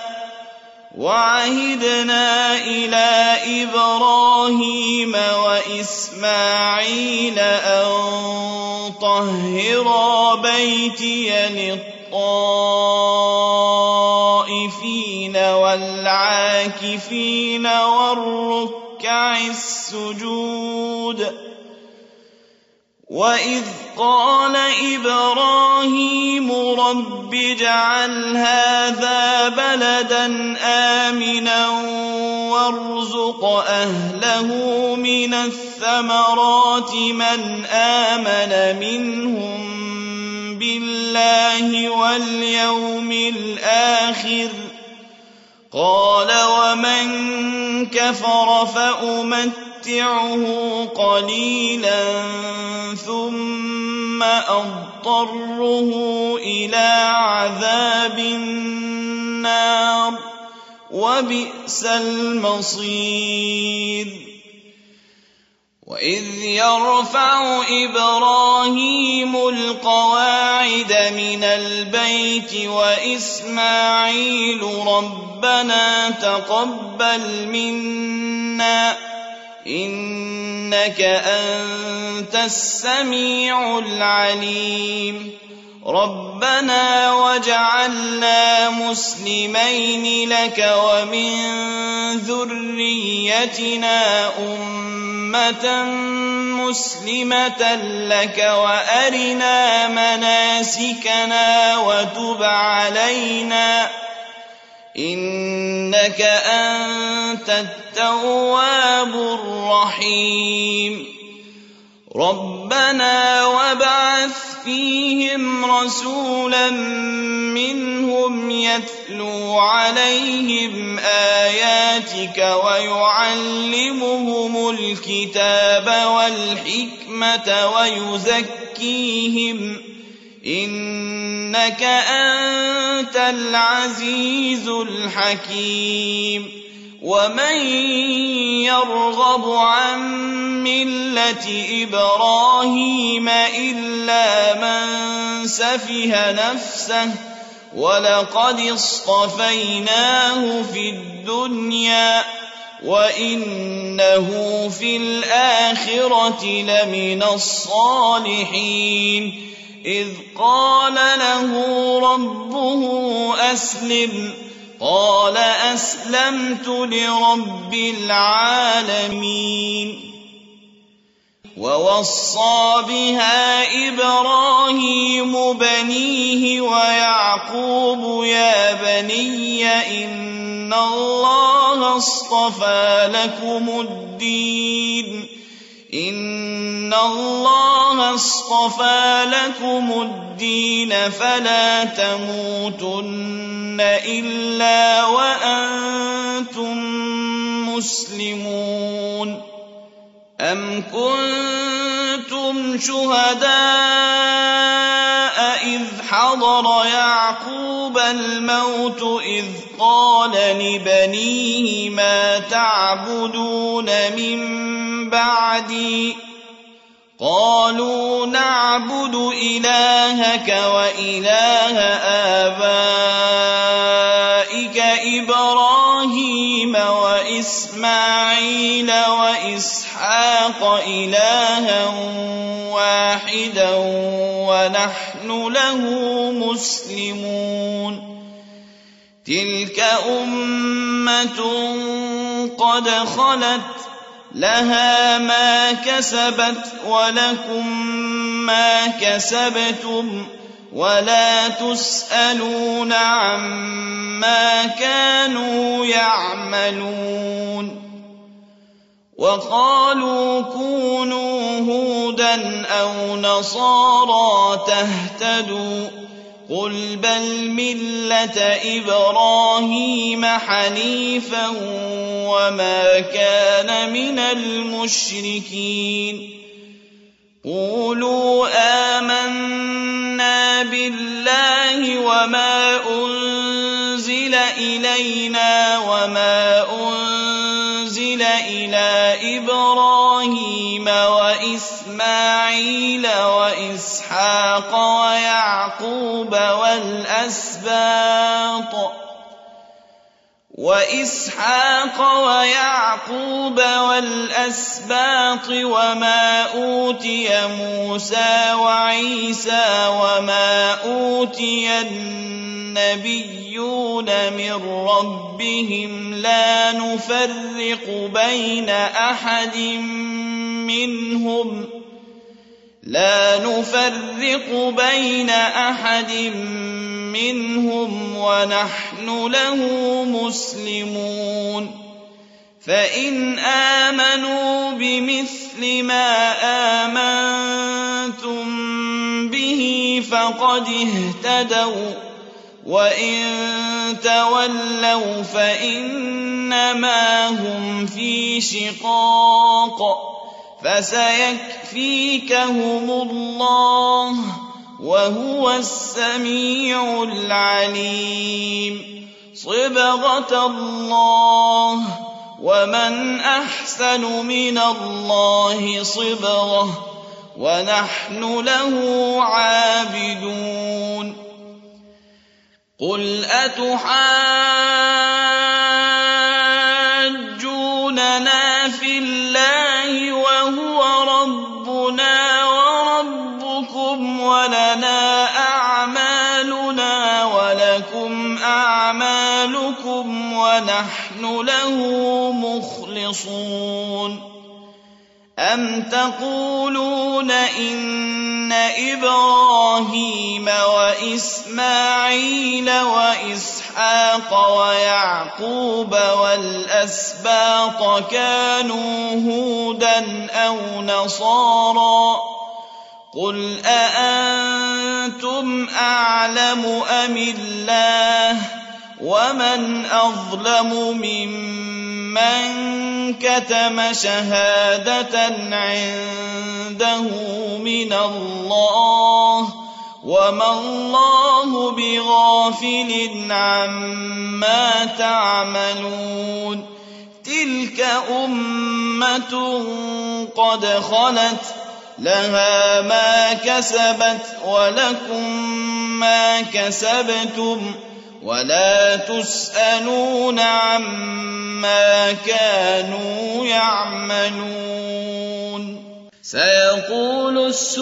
وعهدنا إلى إبراهيم وإسماعيل أن طهرا بيتي للطائفين والعاكفين والركع السجود وإذ قال إبراهيم رب اجعل هذا بلدا آمنا وارزق أهله من الثمرات من آمن منهم بالله واليوم الآخر قال ومن كفر فأمتعه قليلا ثم أضطره إلى عذاب النار وبئس المصير وإذ يرفع إبراهيم القواعد من البيت وإسماعيل ربنا تقبل منا إنك أنت السميع العليم ربنا وجعلنا مسلمين لك ومن ذريتنا أمة مسلمة لك وأرنا مناسكنا وتب علينا إنك أنت التواب الرحيم ربنا وابعث فيهم رسولا منهم يتلو عليهم آياتك ويعلمهم الكتاب والحكمة ويزكيهم إنك أنت العزيز الحكيم ومن يرغب عن ملة إبراهيم إلا من سفه نفسه ولقد اصطفيناه في الدنيا وإنه في الآخرة لمن الصالحين إذ قال له ربه أسلم قال أسلمت لرب العالمين ووصى بها إبراهيم بنيه ويعقوب يا بني إن الله اصطفى لكم الدين فلا تموتن إلا وأنتم مسلمون أم كنتم شهداء إذ حضر يعقوب الموت إذ قال لبنيه ما تعبدون من بعدي قالوا نعبد إلهك وإله آبائك إبراهيم وإسماعيل وإسحاق إلها واحدا ونحن له مسلمون تلك أمة قد خلت لها ما كسبت ولكم ما كسبتم ولا تسألون عما كانوا يعملون وقالوا كونوا هودا أو نصارى تهتدوا قل بل ملة إبراهيم حنيفا وما كان من المشركين قولوا آمنا بالله وما أنزل إلينا وما أنزل إلى إبراهيم وإسماعيل وإسحاق ويعقوب والأسباط وما أوتي موسى وعيسى وما أوتي النبيون من ربهم لا نفرق بين أحد منهم ونحن له مسلمون فإن آمنوا بمثل ما آمنتم به فقد اهتدوا وإن تولوا فإنما هم في شقاق فسيكفيكهم الله وهو السميع العليم صبغة الله ومن أحسن من الله صبغة ونحن له عابدون قل أتحاجوننا في الله وهو ربنا وربكم ولنا أعمالنا ولكم أعمالكم ونحن له مخلصون أم تقولون إن إبراهيم وإسماعيل وإسحاق ويعقوب والأسباط كانوا هودا أو نصارى قل أأنتم أعلم أم الله ومن أظلم ممن كتم شهادة عنده من الله وما الله بغافل عما تعملون تلك أمة قد خلت لها ما كسبت ولكم ما كسبتم ولا تسألون عما كانوا يعملون سيقول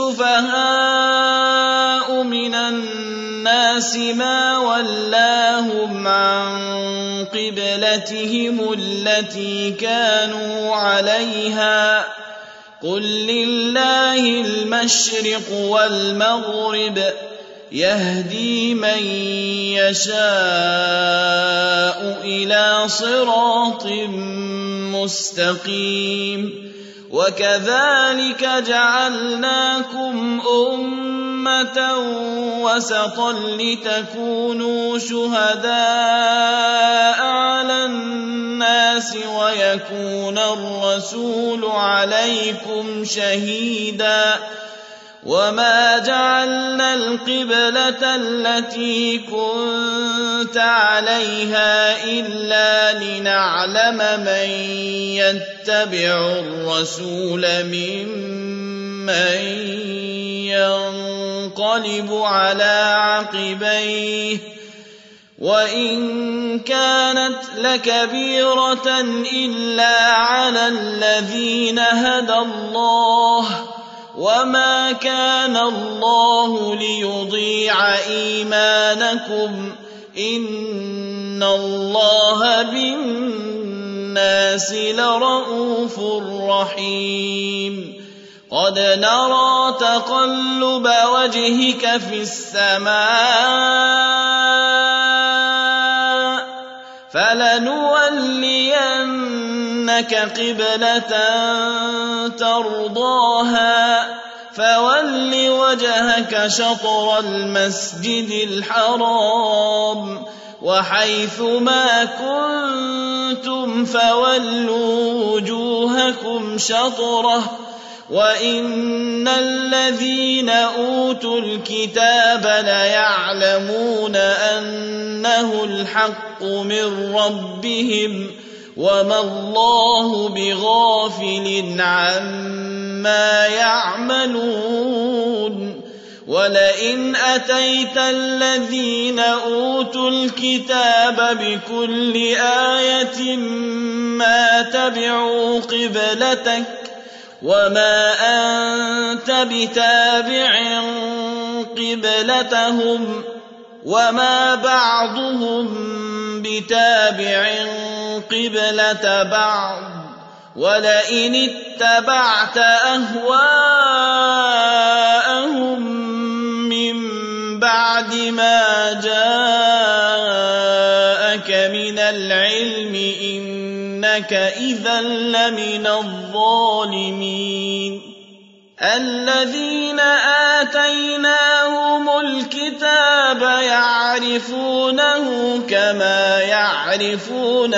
السفهاء من الناس ما ولاهم عن قبلتهم التي كانوا عليها قل لله المشرق والمغرب يهدي من يشاء إلى صراط مستقيم وكذلك جعلناكم أمة وسطا لتكونوا شهداء على الناس ويكون الرسول عليكم شهيدا وما جعلنا القبلة التي كنت عليها إلا لنعلم من يتبع الرسول ممن ينقلب على عقبيه وإن كانت لكبيرة إلا على الذين هدى الله وما كان الله ليضيع إيمانكم إن الله بالناس لرءوف رحيم قد نرى تقلب وجهك في السماء فلنولينك قبلة ترضاها فول وجهك شطر المسجد الحرام وحيث ما كنتم فولوا وجوهكم شطره وإن الذين أوتوا الكتاب ليعلمون أنه الحق من ربهم وما الله بغافل عما يعملون ولئن أتيت الذين أوتوا الكتاب بكل آية ما تبعوا قبلتك وما أنت بتابع قبلتهم وما بعضهم بتابع قبلة بعض ولئن اتبعت أهواءهم من بعد ما جاءك من العلم إنك إذا لمن الظالمين الذين آتيناهم الكتاب يعرفونه كما يعرفون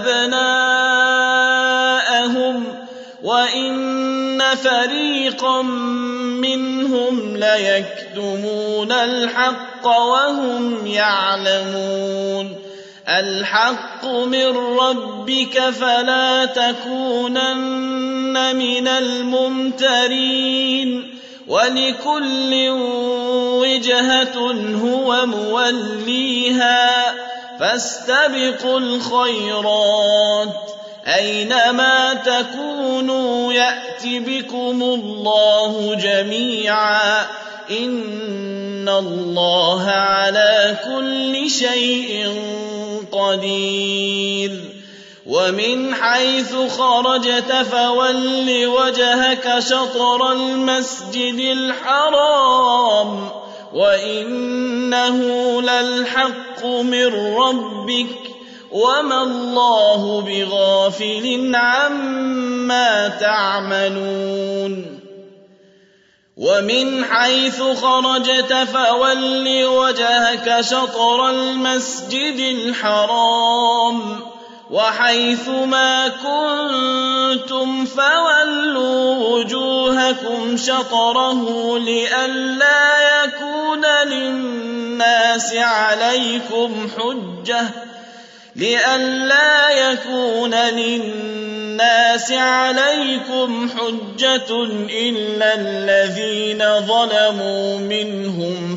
أبناءهم وإن فريقا منهم ليكتمون الحق وهم يعلمون الحق من ربك فلا تكونن من الممترين ولكل وجهة هو موليها فاستبقوا الخيرات أينما تكونوا يأت بكم الله جميعا إن الله على كل شيء قدير ومن حيث خرجت فول وجهك شطر المسجد الحرام وإنه للحق من ربك وما الله بغافل عما تعملون ومن حيث خرجت فول وجهك شطر المسجد الحرام وحيث ما كنتم فولوا وجوهكم شطره لئلا يكون للناس عليكم حجة إلا الذين ظلموا منهم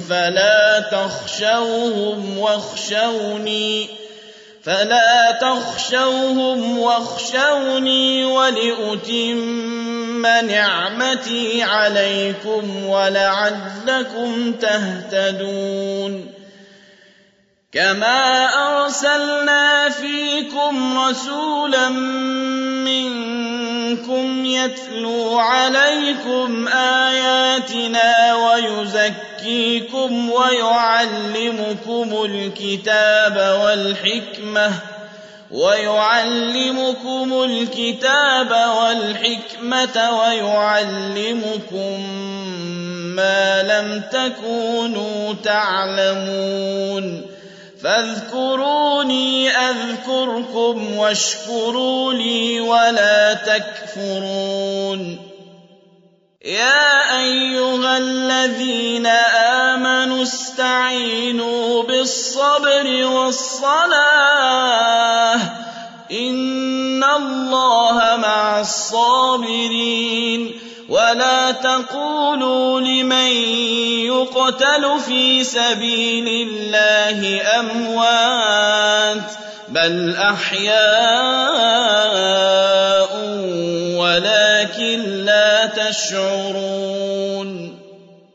فلا تخشوهم واخشوني ولأتم نعمتي عليكم ولعلكم تهتدون كما أرسلنا فيكم رسولا منكم يتلو عليكم آياتنا ويزكيكم ويعلمكم الكتاب والحكمة ويعلمكم ما لم تكونوا تعلمون فاذكروني أذكركم واشكروا لي ولا تكفرون يا أيها الذين آمنوا استعينوا بالصبر والصلاة إن الله مع الصابرين ولا تقولوا لمن يقتل في سبيل الله أموات بل أحياء ولكن لا تشعرون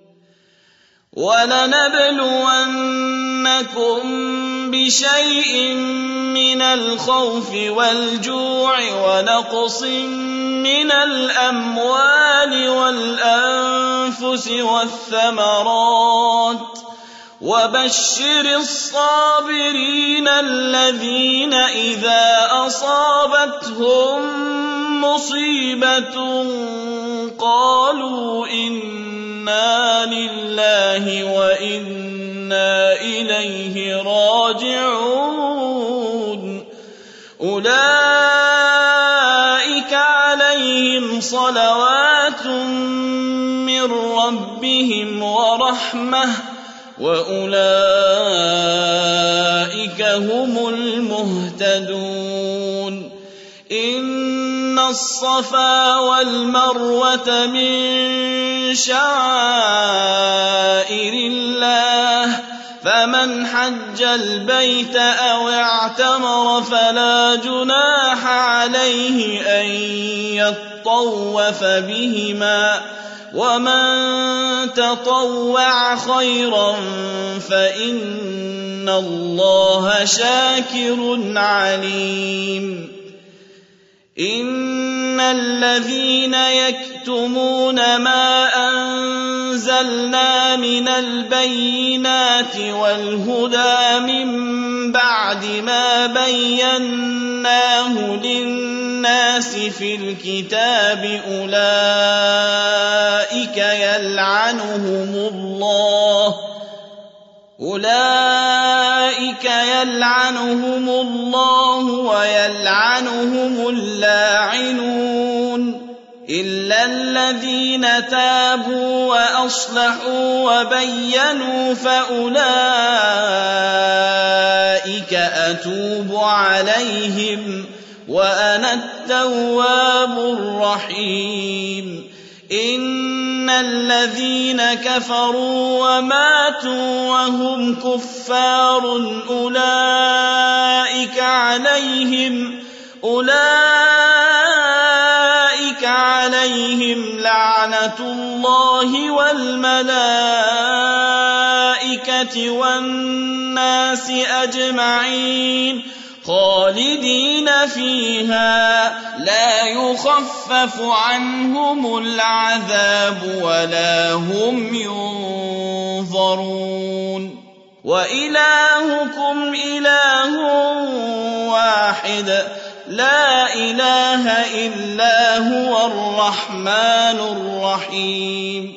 ولنبلونكم بشيء من الخوف والجوع ونقص من الأموال والأنفس والثمرات وبشر الصابرين الذين إذا أصابتهم مصيبة قالوا إنا لله وإنا إليه راجعون أولئك عليهم صلوات من ربهم ورحمة وأولئك هم المهتدون إن الصفا والمروة من شعائر الله فمن حج البيت أو اعتمر فلا جناح عليه أن يطوف بهما ومن تطوع خيرا فإن الله شاكر عليم إن الذين يكتمون ما أنزلنا من البينات والهدى من بعد ما بيناه للناس في الكتاب أولئك يلعنهم الله ويلعنهم اللاعنون إلا الذين تابوا وأصلحوا وبينوا فأولئك أتوب عليهم وأنا التواب الرحيم إن الذين كفروا وماتوا وهم كفار أولئك عليهم لعنة الله والملائكة والناس أجمعين خالدين فيها لا يخفف عنهم العذاب ولا هم ينظرون وإلهكم إله واحد لا إله إلا هو الرحمن الرحيم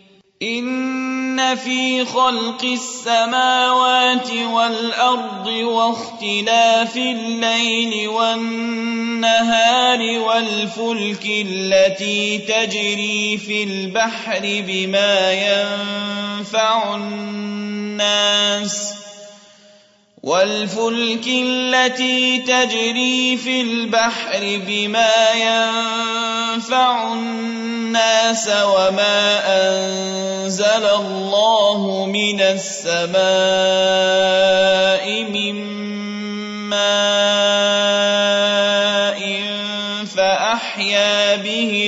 إن في خلق السماوات والأرض واختلاف الليل والنهار والفلك التي تجري في البحر بما ينفع الناس وما أنزل الله من السماء من ماء فأحيا به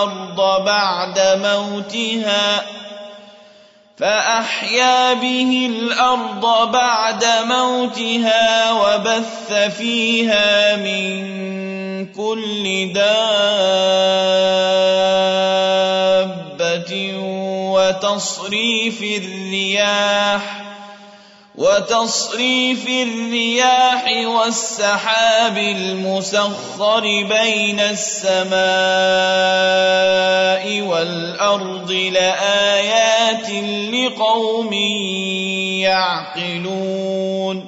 الأرض بعد موتها وبث فيها من كل دابة وتصريف الرياح والسحاب المسخر بين السماء والأرض لآيات لقوم يعقلون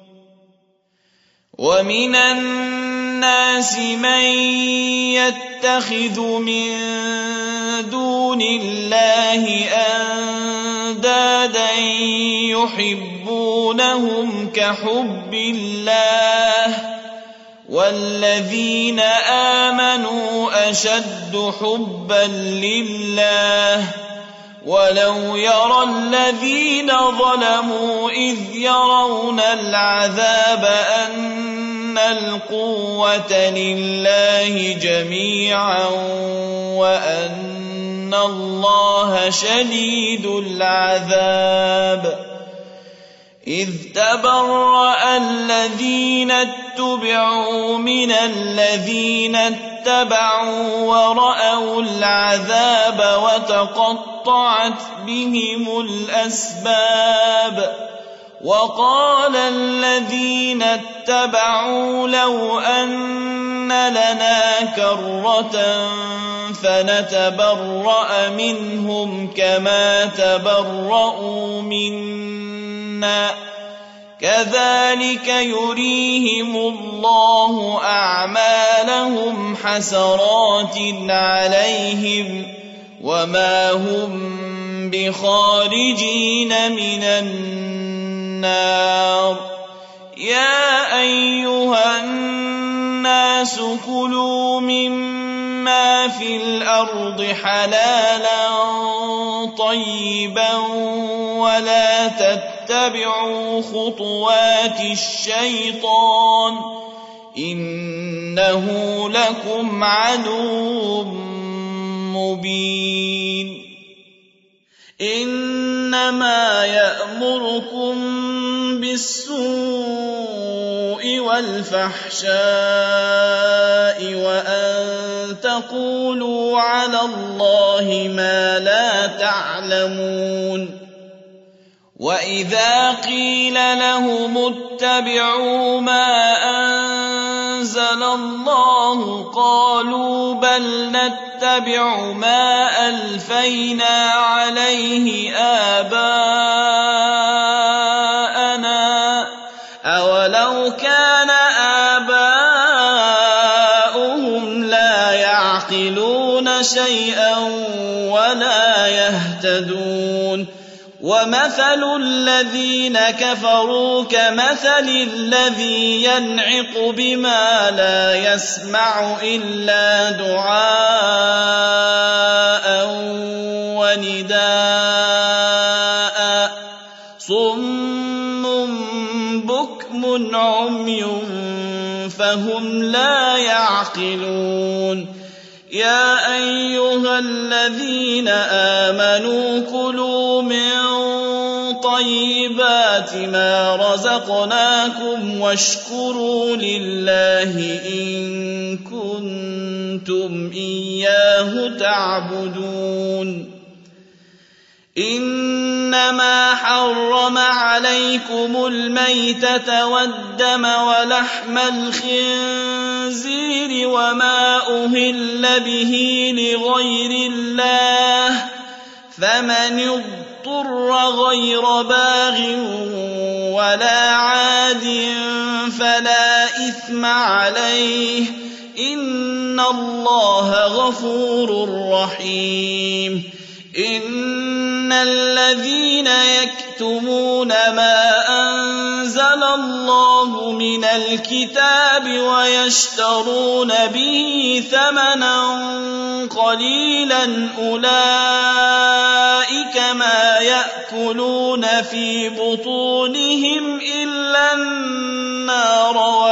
ومن الناس من يتخذ من دون الله أندادا يحبونهم كحب الله والذين آمنوا أشد حبا لله ولو يرى الذين ظلموا إذ يرون العذاب أن القوة لله جميعا وأن الله شديد العذاب إذ تبرأ الذين اتبعوا من الذين اتبعوا ورأوا العذاب وتقطعت بهم الأسباب وقال الذين اتبعوا لو أن لنا كرة فنتبرأ منهم كما تبرأوا منا كذلك يريهم الله أعمالهم حسرات عليهم وما هم بخارجين من النار يا أيها الناس كلوا مما في الأرض حلالا طيبا ولا تتبعوا خطوات الشيطان إنه لكم عدو مبين إنما يأمركم بالسوء والفحشاء وأن تقولوا على الله ما لا تعلمون وإذا قيل لهم اتبعوا ما أنزل الله قالوا بل نتبع ما ألفينا عليه آباءنا أولو كان آباؤهم لا يعقلون شيئا ولا يهتدون ومثل الذين كفروا كمثل الذي ينعق بما لا يسمع إلا دعاء ونداء صم بكم عمي فهم لا يعقلون يا أيها الذين آمنوا كلوا من طيبات ما رزقناكم واشكروا لله إن كنتم إياه تعبدون إنما حرم عليكم الميتة والدم ولحم الخنزير وما أهل به لغير الله فمن اضطر غير باغ ولا عاد فلا إثم عليه إن الله غفور رحيم إن الذين يكتمون ما أنزل الله من الكتاب ويشترون به ثمنا قليلا أولئك ما يأكلون في بطونهم إلا النار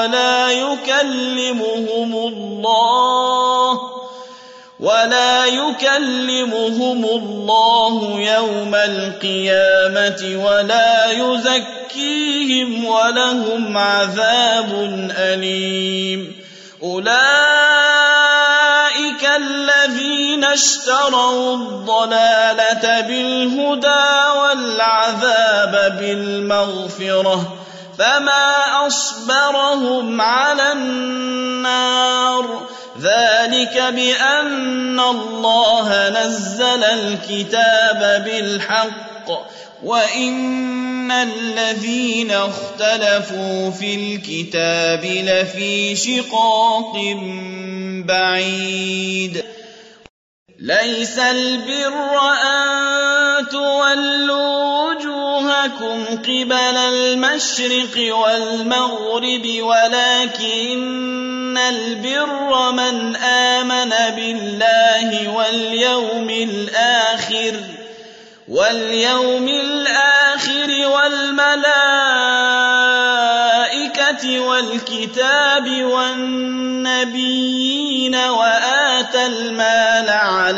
ولا يكلمهم الله يوم القيامة ولا يزكيهم ولهم عذاب أليم أولئك الذين اشتروا الضلالة بالهدى والعذاب بالمغفرة فما أصبرهم على النار ذلك بأن الله نزل الكتاب بالحق وإن الذين اختلفوا في الكتاب لفي شقاق بعيد ليس البر أن تولوا وجوهكم قبل المشرق والمغرب ولكن البر من آمن بالله واليوم الآخر والملائكة والكتاب والنبيين وآتى المال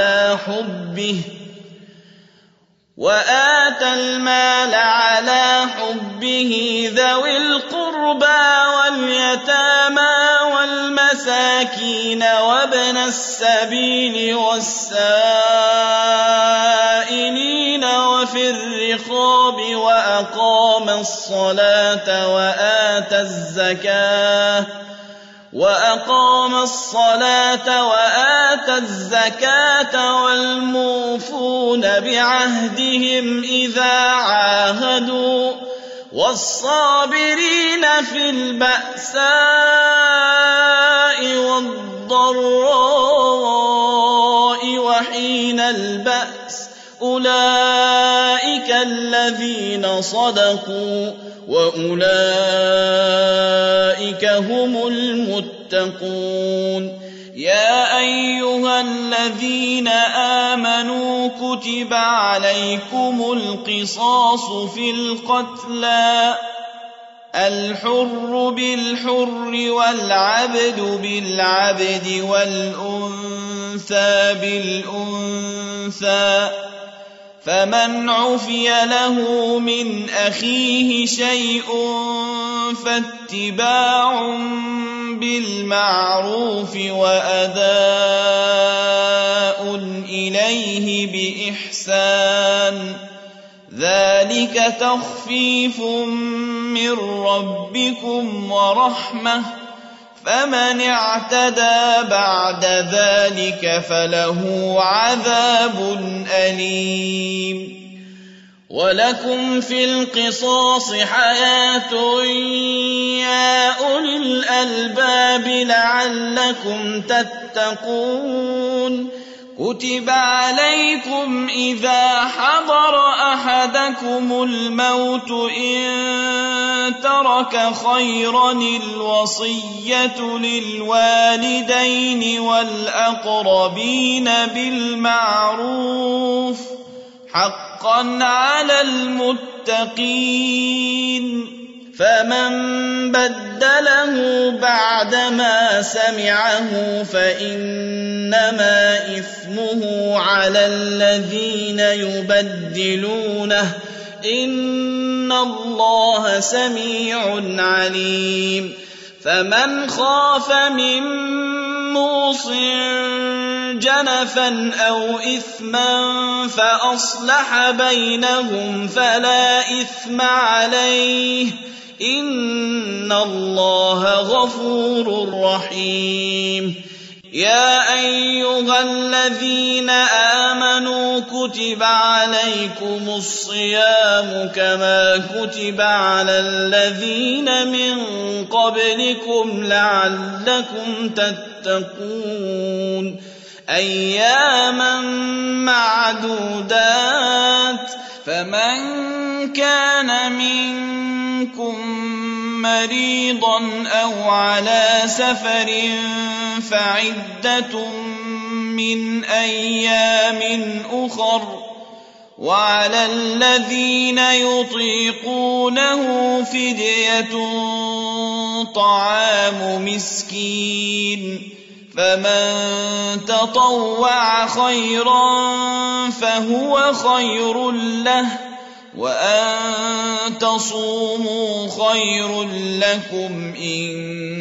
على حبه ذوي القربى واليتامى والمساكين وابن السبيل والسائلين وفي الرقاب وأقام الصلاة وآتى الزكاة والموفون بعهدهم إذا عاهدوا والصابرين في البأساء والضراء وحين البأس أولئك الذين صدقوا وأولئك هم المتقون. يا أيها الذين آمنوا كتب عليكم القصاص في القتلى الحر بالحر والعبد بالعبد والأنثى بالأنثى فمن عفي له من أخيه شيء فاتباع بالمعروف وأداء إليه بإحسان ذلك تخفيف من ربكم ورحمة فمن اعتدى بعد ذلك فله عذاب أليم. ولكم في القصاص حياة يا أولي الألباب لعلكم تتقون. كتب عليكم إذا حضر أحدكم الموت إن ترك خيرا الوصية للوالدين والأقربين بالمعروف حقا على المتقين. فمن بدله بعدما سمعه فإنما إثمه على الذين يبدلونه إن الله سميع عليم. فمن خاف من موص جنفا أو إثما فأصلح بينهم فلا إثم عليه إن الله غفور رحيم. يا أيها الذين آمنوا كتب عليكم الصيام كما كتب على الذين من قبلكم لعلكم تتقون أياما معدودات فمن كان منكم مريضا أو على سفر فعدة من أيام أخر وعلى الذين يطيقونه فدية طعام مسكين فمن تطوع خيرا فهو خير له وأن تصوموا خير لكم إن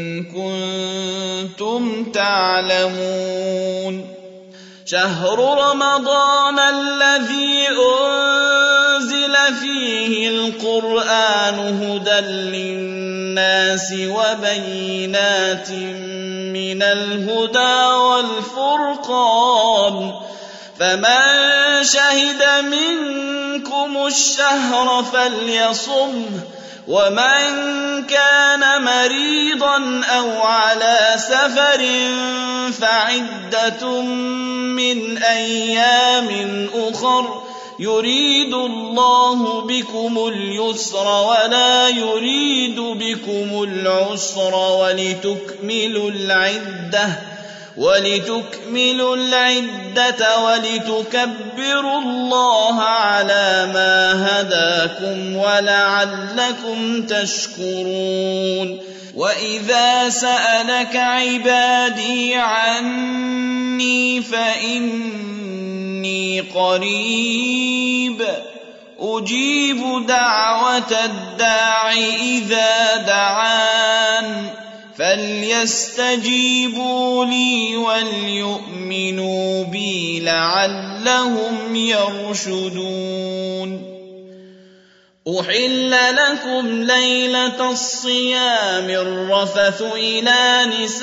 كنتم تعلمون. شهر رمضان الذي أنزل فيه القرآن هدى للناس وبينات من الهدى والفرقان فمن شهد منكم الشهر فليصمه ومن كان مريضا أو على سفر فعدة من أيام أخر يريد الله بكم اليسر ولا يريد بكم العسر ولتكملوا العدة ولتكبروا الله على ما هداكم ولعلكم تشكرون. وإذا سألك عبادي عني فإني قريب أجيب دعوة الداع إذا دعان فليستجيبوا لي وليؤمنوا بي لعلهم يرشدون. أحل لكم ليلة الصيام الرفث إلى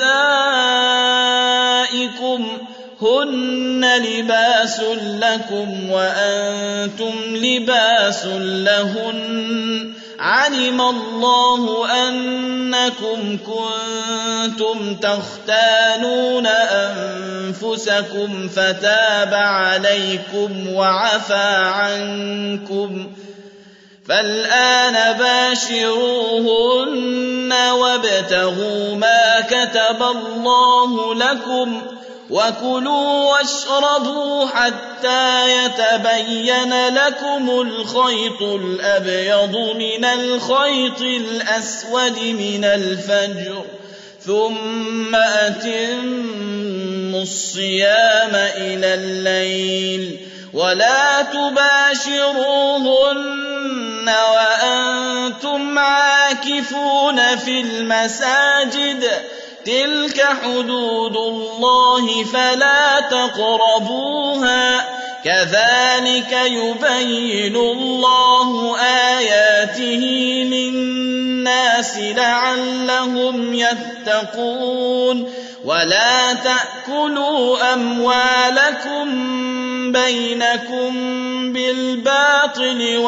نسائكم هن لباس لكم وأنتم لباس لهن علم الله أنكم كنتم تختانون أنفسكم فتاب عليكم وعفى عنكم فالآن باشروهن وابتغوا ما كتب الله لكم وكلوا واشربوا حتى يتبين لكم الخيط الأبيض من الخيط الأسود من الفجر ثم أتموا الصيام إلى الليل ولا تباشروهن وأنتم عاكفون في المساجد تلك حدود الله فلا تقربوها كذلك يبين الله آياته للناس لعلهم يتقون. ولا تأكلوا أموالكم بينكم بالباطل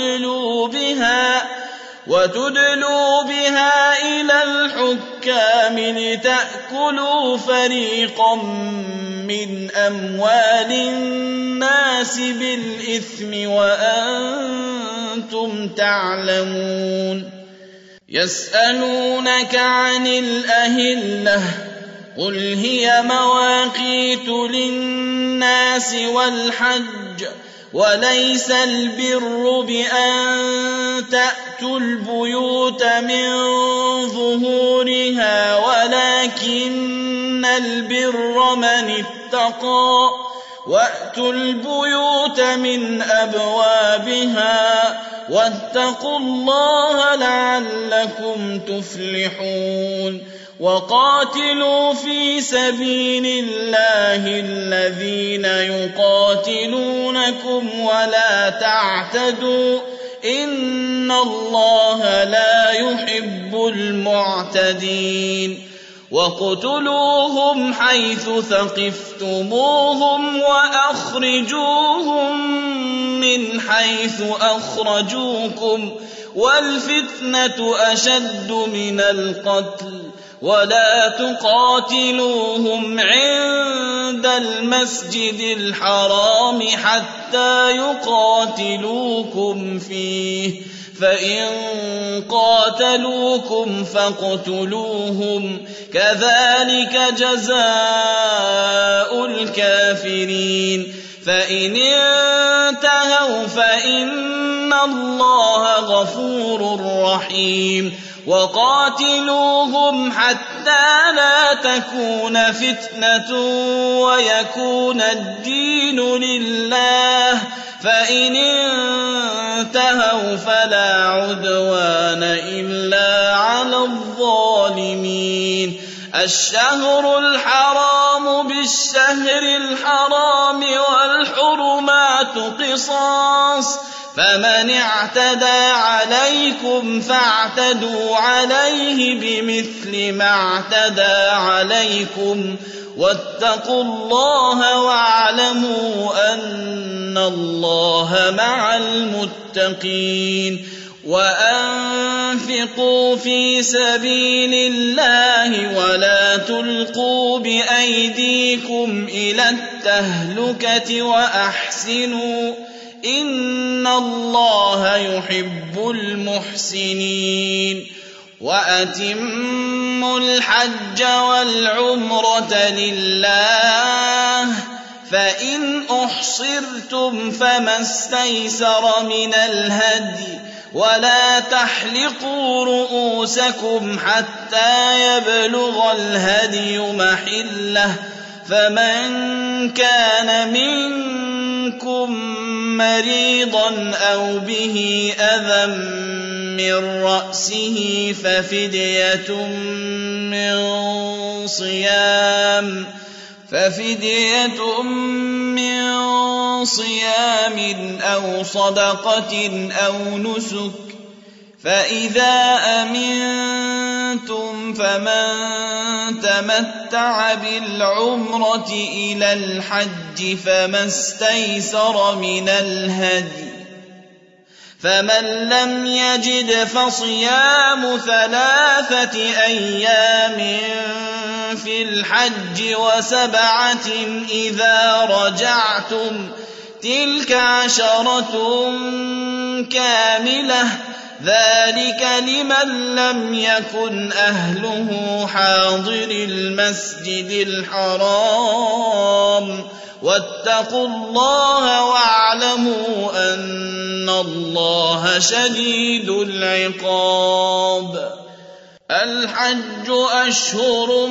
وتدلوا بها إلى الحكام لتأكلوا فريقا من أموال الناس بالإثم وأنتم تعلمون. يسألونك عن الأهلة قل هي مواقيت للناس والحج وليس البر بأن تأتوا البيوت من ظهورها ولكن البر من اتقى وأتوا البيوت من أبوابها واتقوا الله لعلكم تفلحون. وقاتلوا في سبيل الله الذين يقاتلونكم ولا تعتدوا إن الله لا يحب المعتدين. وَاقْتُلُوهُمْ حَيْثُ ثَقِفْتُمُوهُمْ وَأَخْرِجُوهُمْ مِنْ حَيْثُ أَخْرَجُوكُمْ وَالْفِتْنَةُ أَشَدُّ مِنَ الْقَتْلِ وَلَا تُقَاتِلُوهُمْ عِندَ الْمَسْجِدِ الْحَرَامِ حَتَّى يُقَاتِلُوكُمْ فِيهِ فَإِن قَاتَلُوكُمْ فَاقْتُلُوهُمْ كَذَلِكَ جَزَاءُ الْكَافِرِينَ. فَإِنِ انتهوا فَإِنَّ اللَّهَ غَفُورٌ رَّحِيمٌ. وَقَاتِلُوهُمْ حَتَّى لَا تَكُونَ فِتْنَةٌ وَيَكُونَ الدِّينُ لِلَّهِ فَإِنِ انتهوا فَلَا عُدْوَانَ إِلَّا عَلَى الظَّالِمِينَ. الشهر الحرام بالشهر الحرام والحرمات قصاص فمن اعتدى عليكم فاعتدوا عليه بمثل ما اعتدى عليكم واتقوا الله واعلموا أن الله مع المتقين. وأنفقوا في سبيل الله ولا تلقوا بأيديكم إلى التهلكة وأحسنوا إن الله يحب المحسنين وأتموا الحج والعمرة لله فإن أحصرتم فما استيسر من الهدي ولا تحلقوا رؤوسكم حتى يبلغ الهدي محله فمن كان منكم مريضا أو به أذى من رأسه ففدية من صيام أو صدقة أو نسك فإذا أمنتم فمن تمتع بالعمرة إلى الحج فما استيسر من الهدي فمن لم يجد فصيام 3 أيام في الحج و7 إذا رجعتم تلك 10 كاملة ذلك لمن لم يكن أهله حاضر المسجد الحرام واتقوا الله واعلموا أن الله شديد العقاب الحج أشهر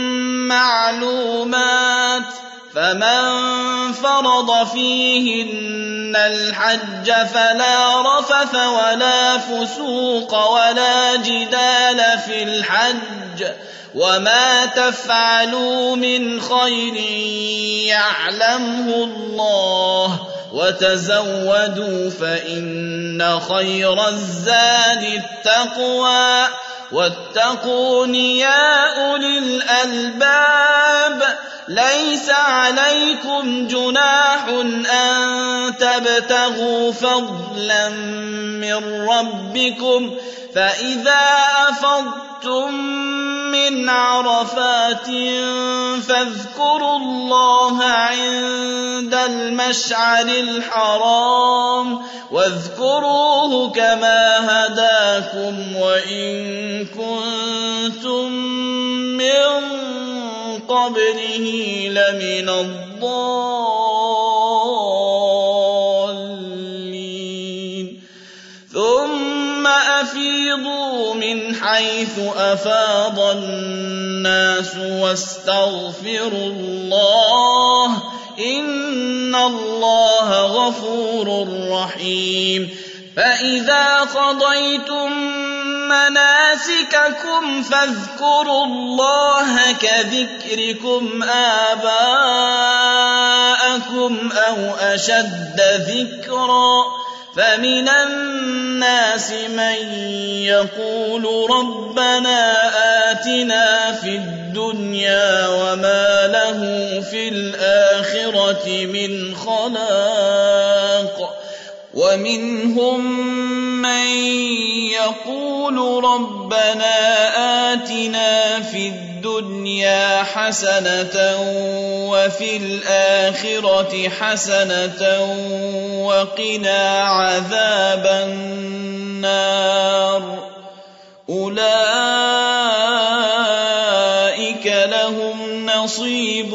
معلومات فمن فرض فيهن الحج فلا رفث ولا فسوق ولا جدال في الحج وما تفعلوا من خير يعلمه الله وتزودوا فإن خير الزاد التقوى واتقون يا أولي الألباب ليس عليكم جناح أن تبتغوا فضلا من ربكم فإذا أفضتم من عرفات فاذكروا الله عند المشعر الحرام واذكروه كما هداكم وإن كنتم من قبله لمن الضالين ثم أفيضوا من حيث أفاض الناس واستغفروا الله إن الله غفور رحيم فإذا قضيتم مناسككم فاذكروا الله كذكركم آباءكم أو أشد ذكرا فمن الناس من يقول ربنا آتنا في الدنيا وما له في الآخرة من خلاق ومنهم من يقول ربنا آتنا في الدنيا حسنة وفي الآخرة حسنة وقنا عذاب النار أولئك لهم نصيب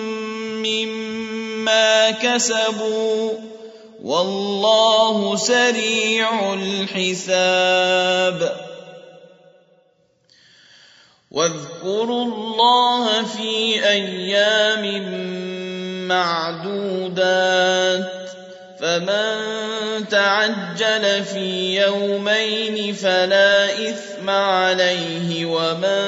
مما كسبوا والله سريع الحساب واذكروا الله في أيام معدودات فمن تعجل في يومين فلا إثم عليه ومن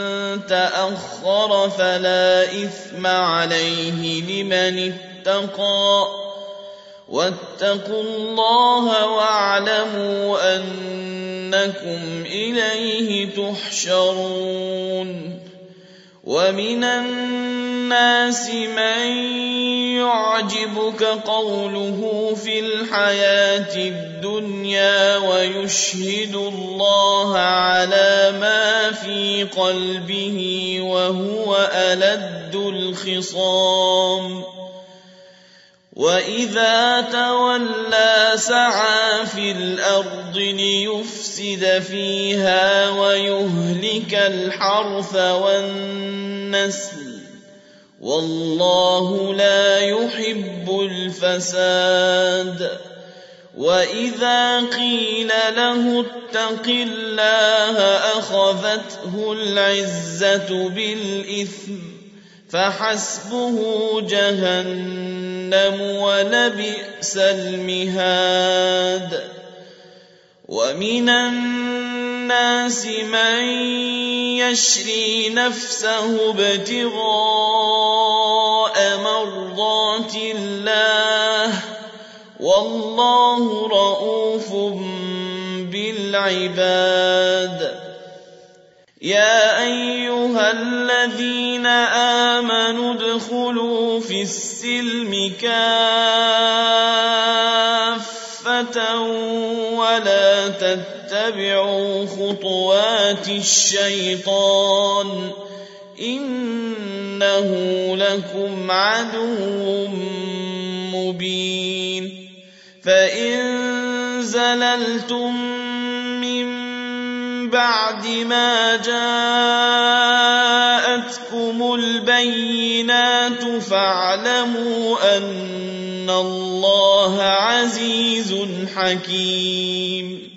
تأخر فلا إثم عليه لمن اتقى واتقوا الله واعلموا أنكم إليه تحشرون ومن الناس من يعجبك قوله في الحياة الدنيا ويشهد الله على ما في قلبه وهو ألد الخصام وإذا تولى سعى في الأرض ليفسد فيها ويهلك الحرث والنسل والله لا يحب الفساد. وإذا قيل له اتق الله أخذته العزة بالإثم فحسبه جهنم ولبئس المهاد. ومن الناس من يشري نفسه ابتغاء مرضات الله والله رءوف بالعباد. يا أيها الذين آمنوا ادخلوا في السلم كافة ولا تتبعوا خطوات الشيطان إنه لكم عدو مبين. فإن زللتم من بعد ما جاءتكم البينات فاعلموا أن الله عزيز حكيم.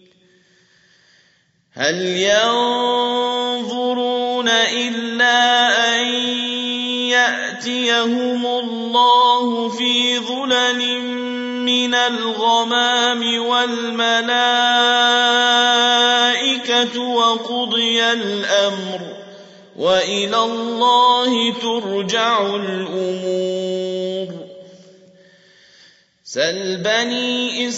هل ينظرون إلا أن يأتيهم الله في ظلل من الغمام والملائكة وقضي الأمر وإلى الله ترجع الأمور. سل بني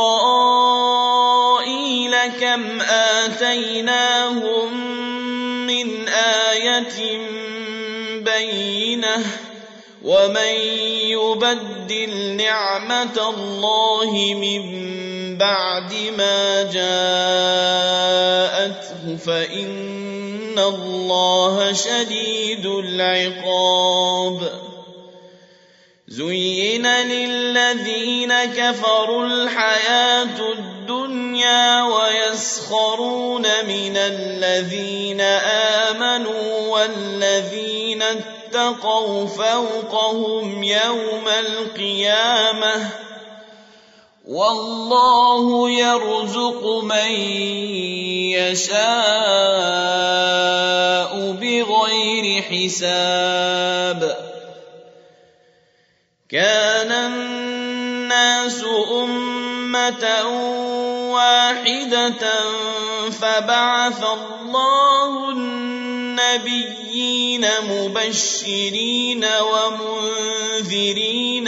إسرائيل كم آتيناهم من آية بينة ومن يبدل نعمة الله من بعد ما جاءته فإن الله شديد العقاب. زين للذين كفروا الحياة الدنيا ويسخرون من الذين آمنوا والذين اتقوا فوقهم يوم القيامة والله يرزق من يشاء بغير حساب. كان الناس أمة واحدة فبعث الله النبيين مبشرين ومنذرين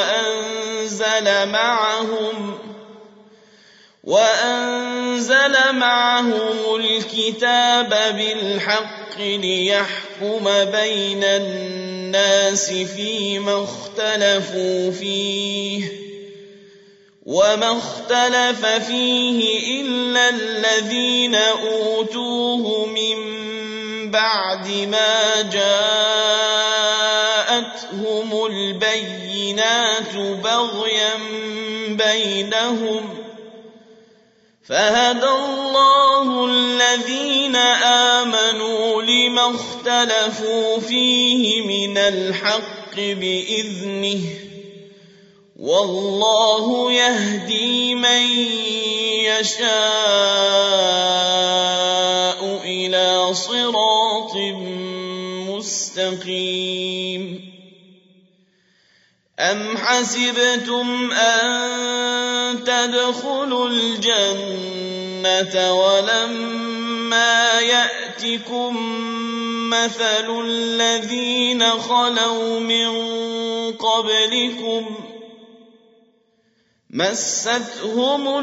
وأنزل معهم الكتاب بالحق ليحكم بين الناس فيما اختلفوا فيه وما اختلف فيه إلا الذين أوتوه من بعد ما جاءتهم البينات بغيا بينهم فهدى الله الذين آمنوا لما اختلفوا فيه من الحق بإذنه والله يهدي من يشاء إلى صراط مستقيم. أم حسبتم أن تدخلوا الجنة ولما يأتكم مثل الذين خلوا من قبلكم مستهم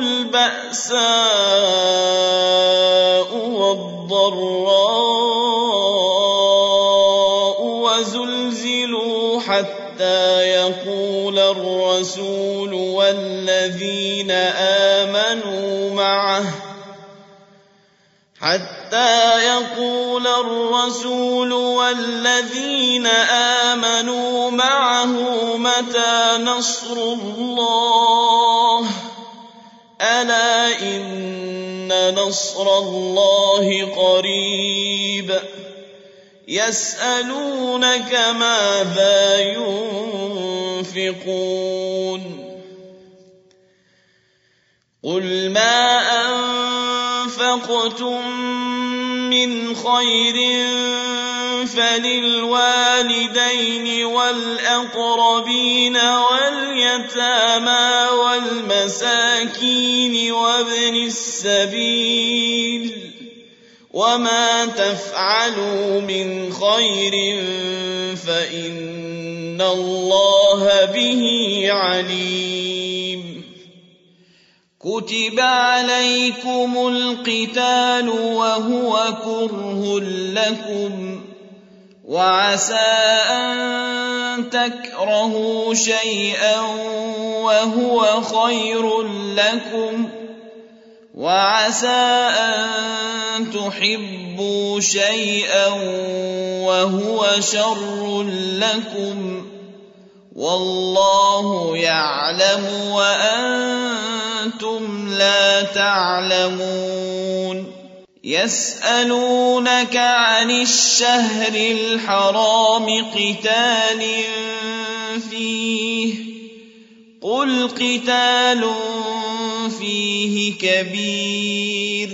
البأساء والضراء وزلزلوا حتى يقول الرسول والذين آمنوا معه حتى يقول الرسول والذين آمنوا معه متى نصر الله ألا إن نصر الله قريب يسألونك ماذا ينفقون قل ما أنفقتم من خير فللوالدين والأقربين واليتامى والمساكين وابن السبيل وما تفعلوا من خير فإن الله به عليم كتب عليكم القتال وهو كره لكم وعسى أن تكرهوا شيئا وهو خير لكم وعسى أن تحبوا شيئا وهو شر لكم والله يعلم وأنتم لا تعلمون يسألونك عن الشهر الحرام قتال فيه قل قتال فيه كبير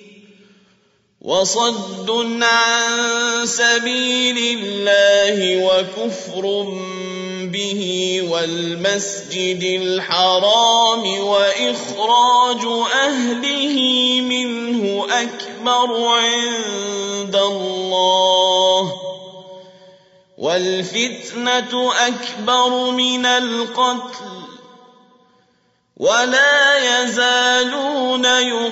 وصد عن سبيل الله وكفر به والمسجد الحرام وإخراج أهله منه أكبر عند الله والفتنة أكبر من القتل ولا يزالون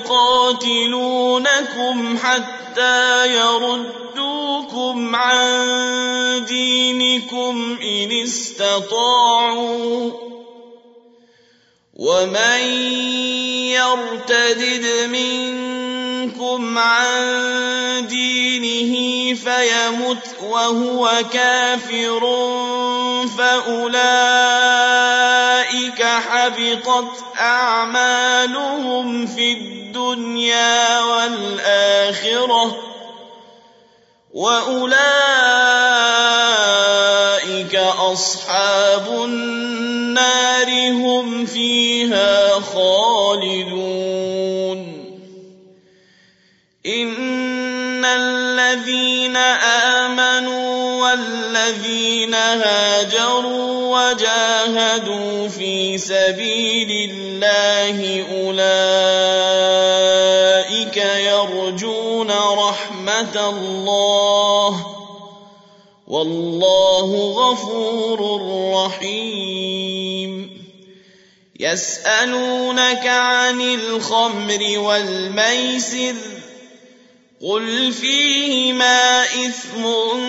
يقاتلونكم حتى يردوكم عن دينكم إن استطاعوا ومن يرتد منكم عن دينه فيمت وهو كافر فأولئك حبطت أعمالهم في الدنيا والآخرة وأولئك أصحاب النار هم فيها خالدون إن الذين آمنوا والذين هاجروا وجاهدوا في سبيل الله أولئك يرجون رحمة الله والله غفور رحيم يسألونك عن الخمر والميسر قل فيهما إثم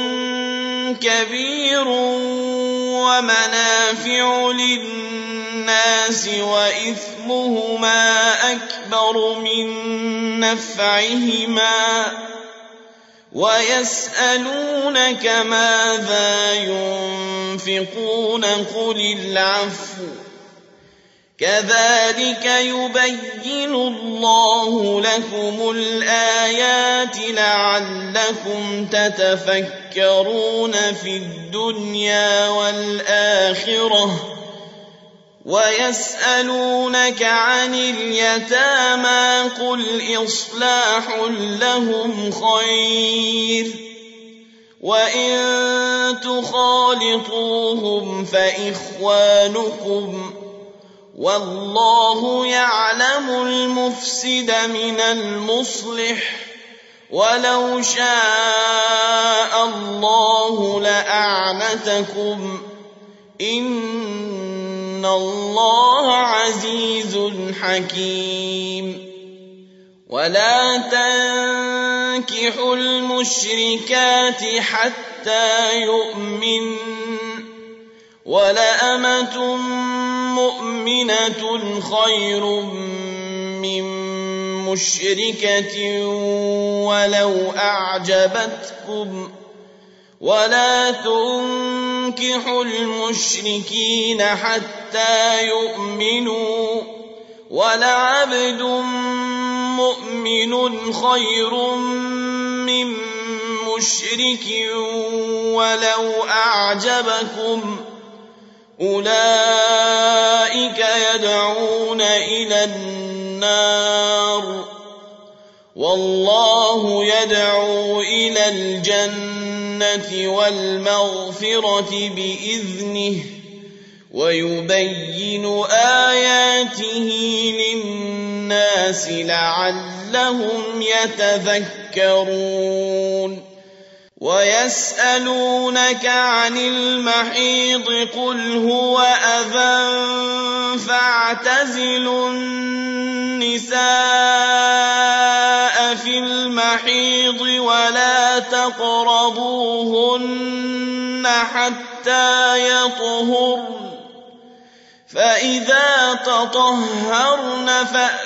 كبير ومنافع للناس وإثمهما أكبر من نفعهما ويسألونك ماذا ينفقون قل العفو كذلك يبين الله لكم الآيات لعلكم تتفكرون في الدنيا والآخرة ويسألونك عن اليتامى قل إصلاح لهم خير وإن تخالطوهم فإخوانكم والله يعلم المفسد من المصلح ولو شاء الله لأعنتكم إن الله عزيز حكيم ولا تنكحوا المشركات حتى يؤمن ولأمة مؤمنة خير من مشركة ولو أعجبتكم ولا تنكحوا المشركين حتى يؤمنوا ولعبد مؤمن خير من مشرك ولو أعجبكم أولئك يدعون إلى النار والله يدعو إلى الجنة والمغفرة بإذنه ويبين آياته للناس لعلهم يتذكرون ويسألونك عن المحيض قل هو أذى فاعتزلوا النساء في المحيض ولا تقربوهن حتى يطهرن فإذا تطهرن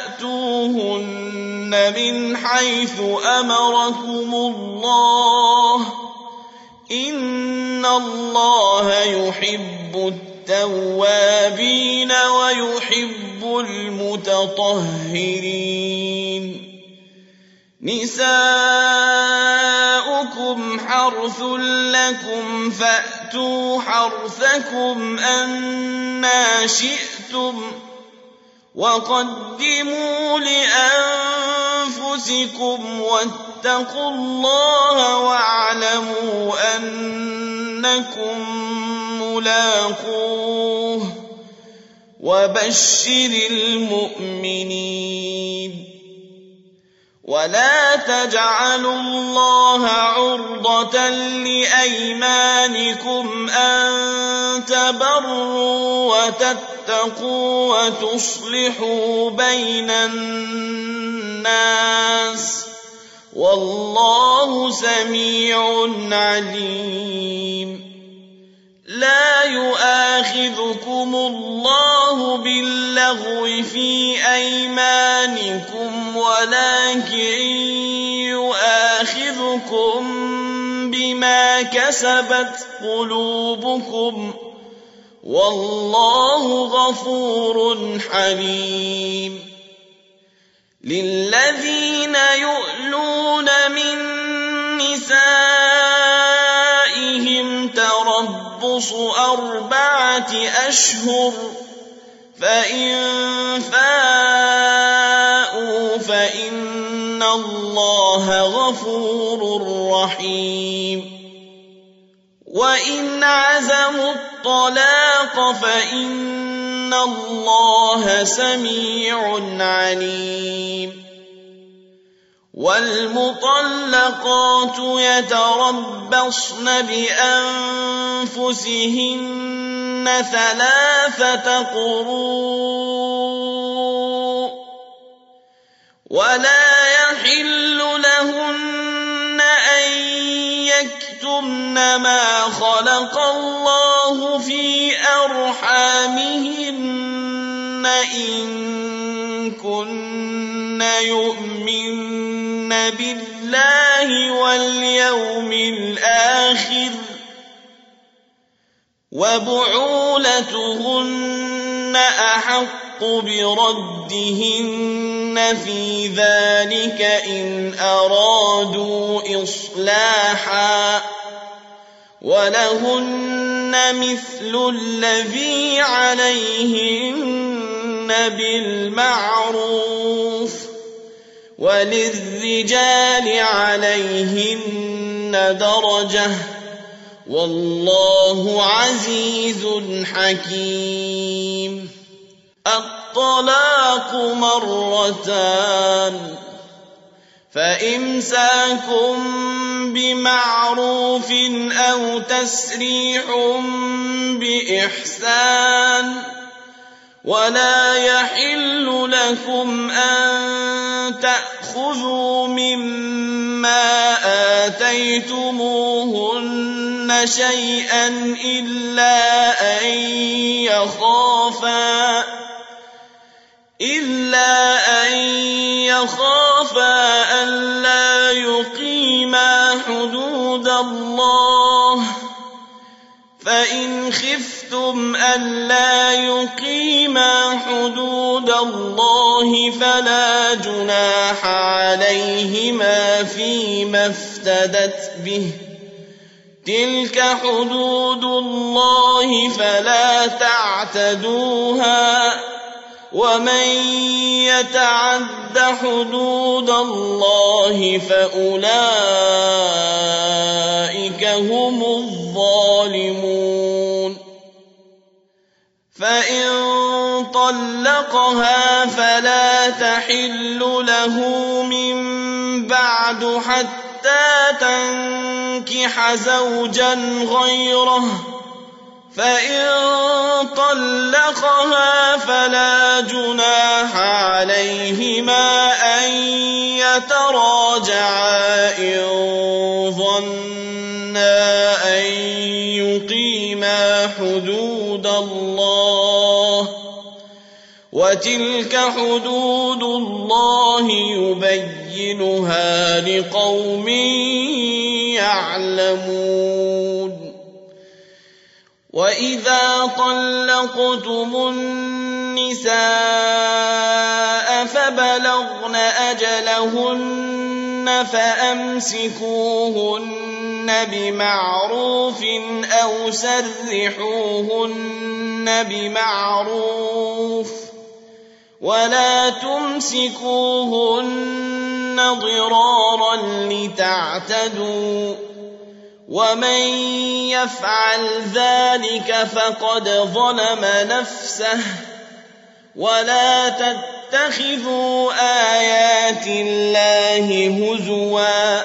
فأتوهن من حيث أمركم الله إن الله يحب التوابين ويحب المتطهرين نساؤكم حرث لكم فأتوا حرثكم أنى شئتم وقدموا لأنفسكم واتقوا الله واعلموا أنكم ملاقوه وبشر المؤمنين ولا تجعلوا الله عرضة لأيمانكم أن تبروا وتتقوا وتصلحوا بين الناس والله سميع عليم لا يؤاخذكم الله باللغو في أيمانكم ولكن يؤاخذكم بما كسبت قلوبكم والله غفور حليم للذين يؤلون من نسائهم تربص 4 أشهر فإن فاءوا فإن الله غفور رحيم وإن عزموا الطلاق فإن الله سميع عليم والمطلقات يتربصن بأنفسهن 3 قروء ولا يحل لهن أن يكتمن ما خلق الله في أرحامهن إن كن يؤمن بالله واليوم الآخر وبعولتهن أحق بردهن في ذلك إن أرادوا إصلاحا ولهن مثل الذي عليهن بالمعروف وللرجال عليهن درجة والله عزيز حكيم الطلاق 2 فإمساك بمعروف أو تسريح بإحسان ولا يحل لكم أن تأخذوا مما آتيتموهن شيئا إلا أن يخافا ألا يقيما حدود الله فإن خفتم ألا يقيما حدود الله فلا جناح عليهما فيما افتدت به تلك حدود الله فلا تعتدوها ومن يتعد حدود الله فأولئك هم الظالمون فإن طلقها فلا تحل له من بعد حتى تنكح زوجا غيره فإن طلقها فلا جناح عليهما أن يتراجعا إن ظنا أن يقيما حدود الله وتلك حدود الله يبينها لقوم يعلمون وإذا طلقتم النساء فبلغن أجلهن فأمسكوهن بمعروف أو سرحوهن بمعروف ولا تمسكوهن ضرارا لتعتدوا ومن يفعل ذلك فقد ظلم نفسه ولا تتخذوا آيات الله هزوا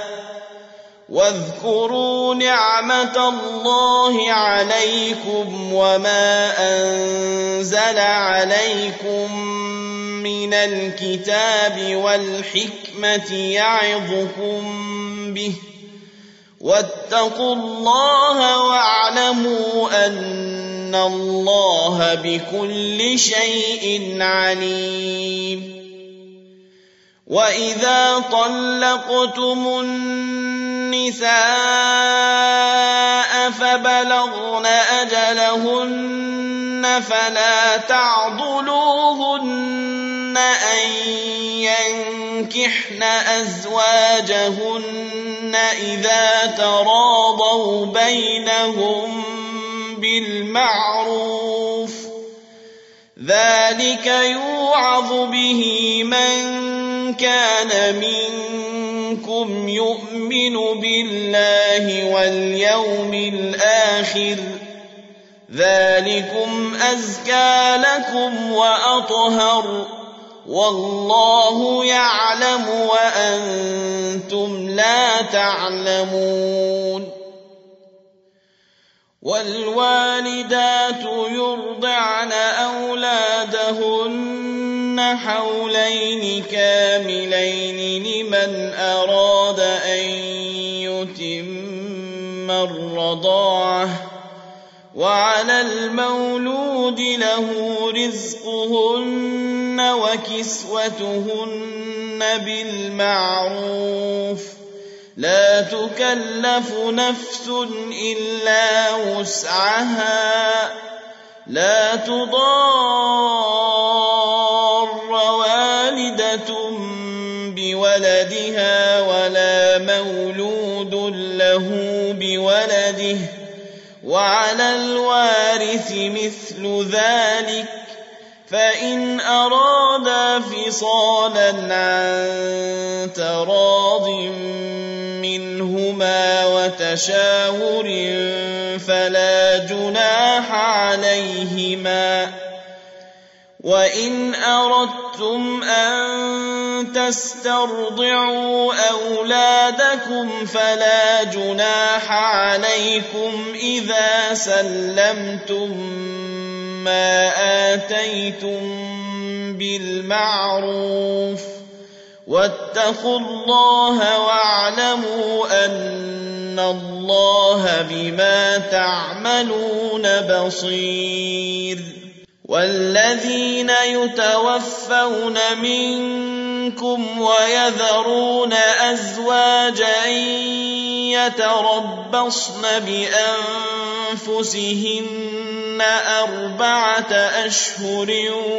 واذكروا نعمة الله عليكم وما أنزل عليكم من الكتاب والحكمة يعظكم به واتقوا الله واعلموا أن الله بكل شيء عليم وإذا طلقتم النساء فبلغن أجلهن فلا تعضلوهن أن ينكحن أزواجهن إذا تراضوا بينهم بالمعروف ذلك يوعظ به من كان منكم يؤمن بالله واليوم الآخر ذلكم أزكى لكم وأطهر والله يعلم وأنتم لا تعلمون والوالدات يرضعن أولادهن حولين كاملين لمن أراد أن يتم الرضاعة وعلى المولود له رزقهن وكسوتهن بالمعروف لا تكلف نفس إلا وسعها لا تضار والدة بولدها ولا مولود له بولده وعلى الوارث مثل ذلك فإن أرادا فصالا عن تراض منهما وتشاور فلا جناح عليهما وإن أردتم أن تسترضعوا أولادكم فلا جناح عليكم إذا سلمتم ما آتيتم بالمعروف واتقوا الله واعلموا أن الله بما تعملون بصير والذين يتوفون منكم منكم ويذرون أزواجا يتربصن بأنفسهن 4 أشهر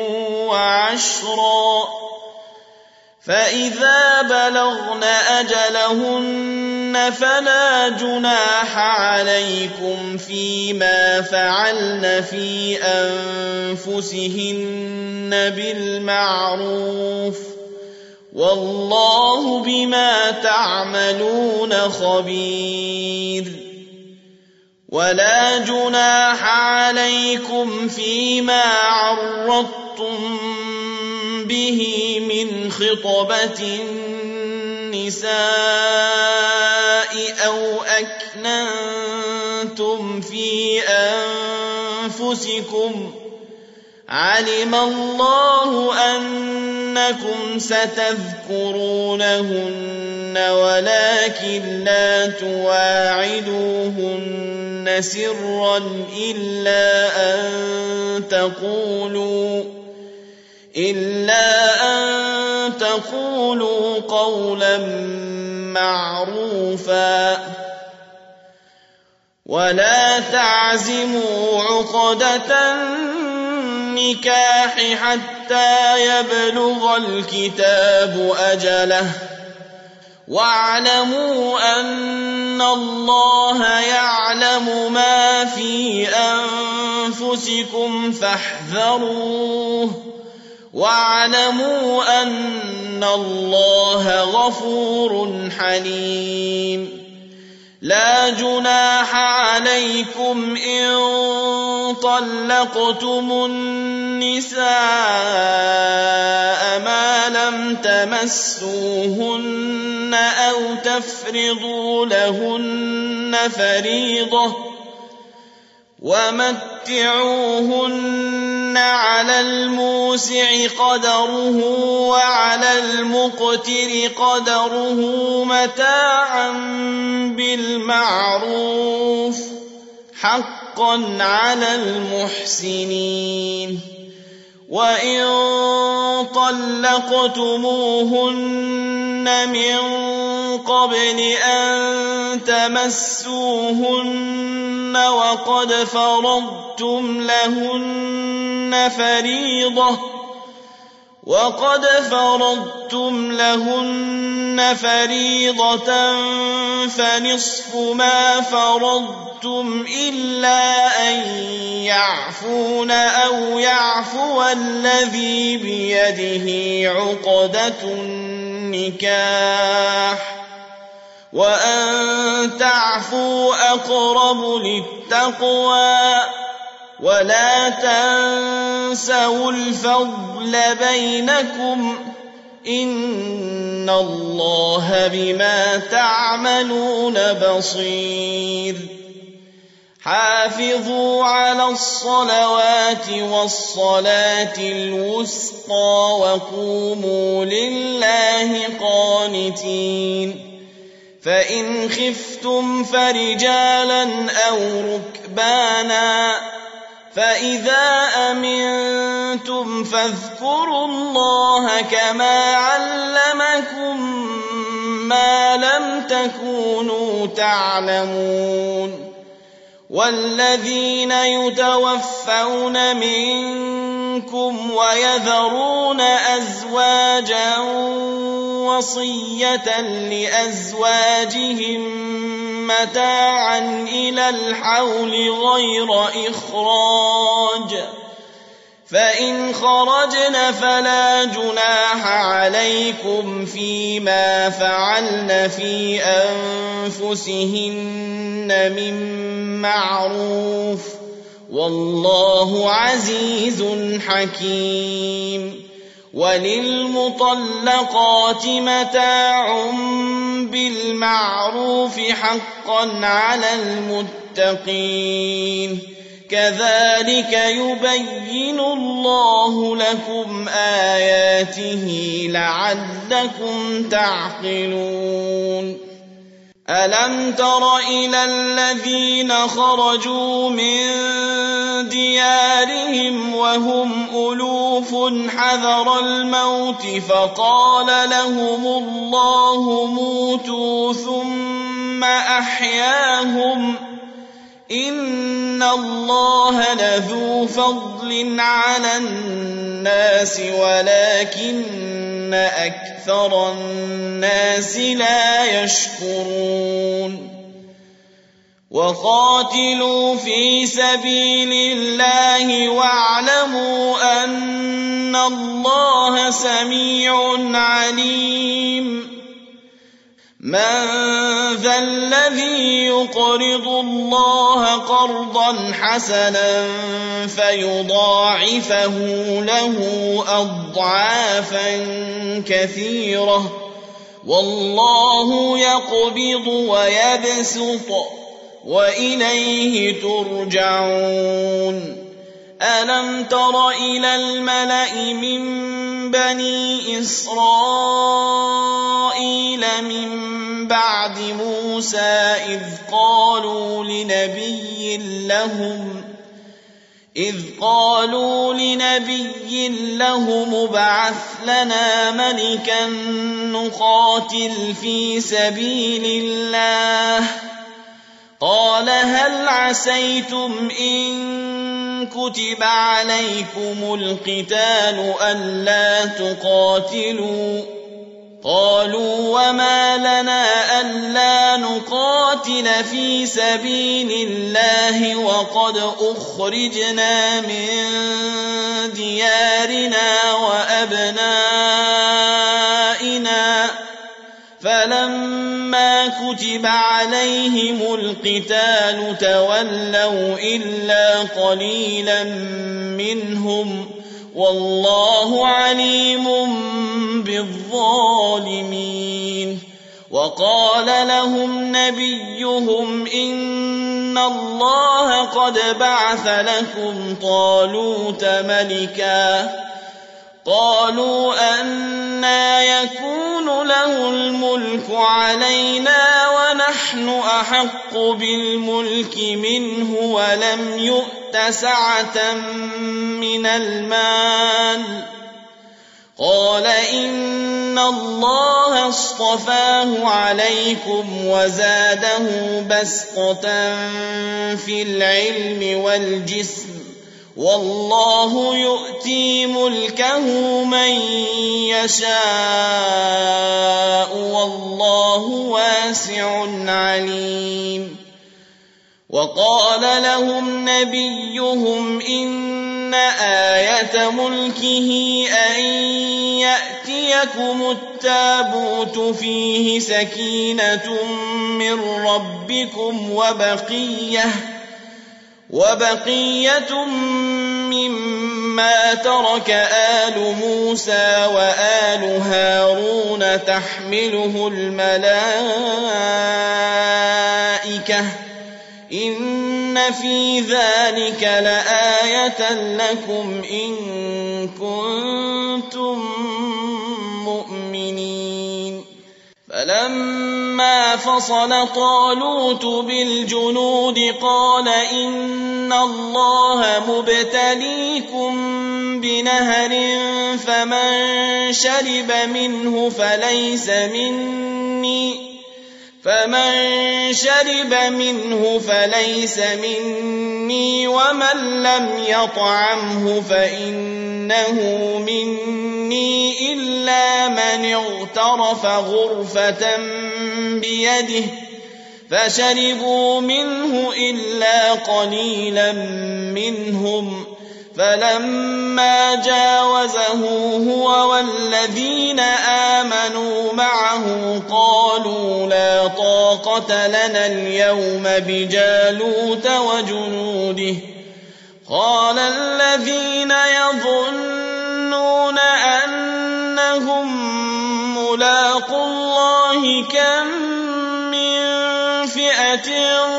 وعشرا، فإذا بلغن أجلهن فلا جناح عليكم فيما فعلن في أنفسهن بالمعروف، والله بما تعملون خبير. ولا جناح عليكم فيما عرضتم به من خطبة النساء أو أكننتم في أنفسكم، علم الله أنكم ستذكرونهن ولكن لا تواعدوهن سرا إلا أن تقولوا قولا معروفا. ولا تعزموا عقدة النكاح حتى يبلغ الكتاب أجله، واعلموا أن الله يعلم ما في أنفسكم فاحذروه، واعلموا أن الله غفور حليم. لا جناح عليكم إن طلقتم النساء ما لم تمسوهن أو تفرضوا لهن فريضة، ومتعوهن على الموسع قدره وعلى المقتر قدره متاعا بالمعروف، حقا على المحسنين. وإن طلقتموهن من قبل أن تمسوهن وقد فرضتم لهن فريضة فنصف ما فرضتم إلا أن يعفون أو يعفو الذي بيده عقدة النكاح، وأن تعفوا أقرب للتقوى. ولا تنسوا الفضل بينكم، إن الله بما تعملون بصير. حافظوا على الصلوات والصلاة الوسطى وقوموا لله قانتين. فإن خفتم فرجالا أو ركبانا، فإذا أمنتم فاذكروا الله كما علمكم ما لم تكونوا تعلمون. والذين يتوفون منكم ويذرون أزواجا وصية لأزواجهم متاعا إلى الحول غير إخراج، فإن خرجن فلا جناح عليكم فيما فعلن في أنفسهن من معروف، والله عزيز حكيم. وللمطلقات متاع بالمعروف حقا على المتقين، كذلك يبين الله لكم آياته لعلكم تعقلون. ألم تر إلى الذين خرجوا من ديارهم وهم ألوف حذر الموت فقال لهم الله موتوا ثم أحياهم إن الله لذو فضل على الناس ولكن أكثر الناس لا يشكرون وقاتلوا في سبيل الله واعلموا أن الله سميع عليم من ذا الذي يقرض الله قرضا حسنا فيضاعفه له أضعافا كثيرة والله يقبض ويبسط وإليه ترجعون ألم تر إلى الملأ من بني إسرائيل من بعد موسى إذ قالوا لنبي لهم ابعث لنا ملكا نقاتل في سبيل الله قال هل عسيتم إن كتب عليكم القتال ألا تقاتلوا قالوا وما لنا ألا نقاتل في سبيل الله وقد أخرجنا من ديارنا وأبنائنا فلما كتب عليهم القتال تولوا إلا قليلا منهم والله عليم بالظالمين وقال لهم نبيهم إن الله قد بعث لكم طالوت ملكا قالوا أنى يكون له الملك علينا ونحن أحق بالملك منه ولم يؤت سعة من المال قال إن الله اصطفاه عليكم وزاده بسطة في العلم والجسم والله يؤتي ملكه من يشاء والله واسع عليم وقال لهم نبيهم إن آية ملكه أن يأتيكم التابوت فيه سكينة من ربكم وبقية مما ترك آل موسى وآل هارون تحمله الملائكة إن في ذلك لآية لكم إن كنتم مؤمنين فلما فصل طالوت بالجنود قال إن الله مبتليكم بنهر فمن شرب منه فليس مني ومن لم يطعمه فإنه مني إلا من اغترف غرفة بيده فشربوا منه إلا قليلا منهم فلما جاوزه هو والذين آمنوا معه قالوا لا طاقة لنا اليوم بجالوت وجنوده قال الذين يظنون أنهم ملاقو الله كم من فئة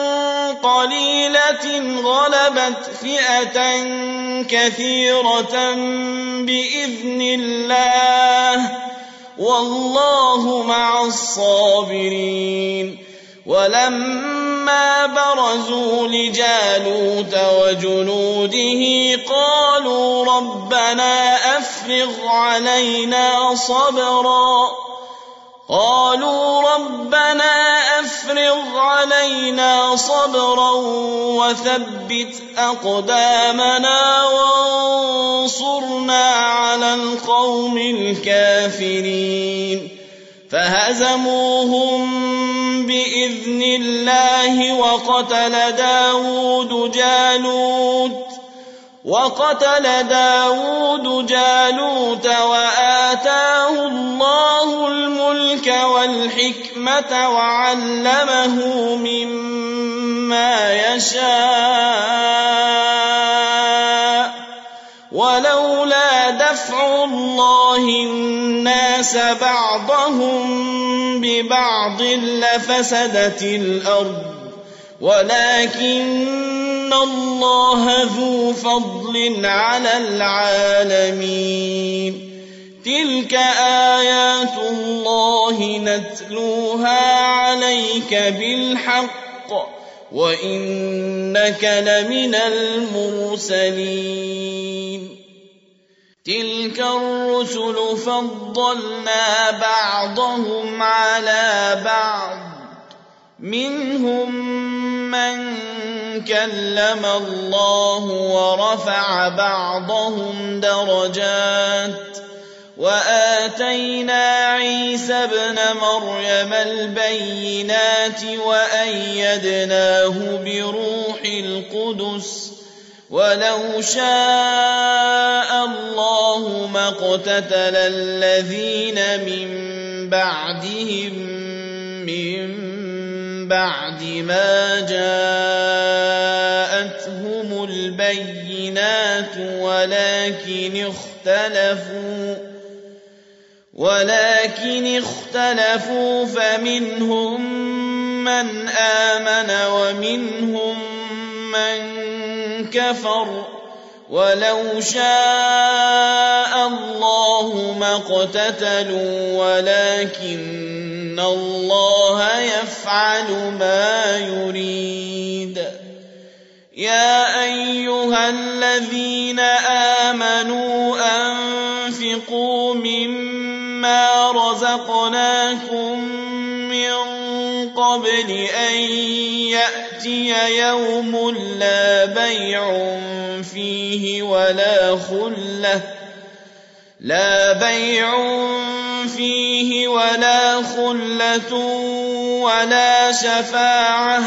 قليلة غلبت فئة كثيرة بإذن الله والله مع الصابرين ولما برزوا لجالوت وجنوده قالوا ربنا أفرغ علينا صبرا وثبت أقدامنا وانصرنا على القوم الكافرين فهزموهم بإذن الله وقتل داود جالوت وآتاه الله الملك والحكمة وعلمه مما يشاء ولولا دفع الله الناس بعضهم ببعض لفسدت الأرض ولكن الله ذو فضل على العالمين تلك آيات الله نتلوها عليك بالحق وإنك لمن المرسلين تلك الرسل فضلنا بعضهم على بعض منهم من كلم الله ورفع بعضهم درجات وآتينا عيسى ابن مريم البينات وأيدناه بروح القدس ولو شاء الله ما اقتتل الذين من بعدهم من بعد ما جاءتهم البينات ولكن اختلفوا فمنهم من آمن ومنهم من كفر ولو شاء الله ما اقتتلوا ولكن الله يفعل ما يريد يا أيها الذين آمنوا أنفقوا مما رزقناكم من قبل أن يأتي يوم لا بيع فيه ولا خلة ولا شفاعة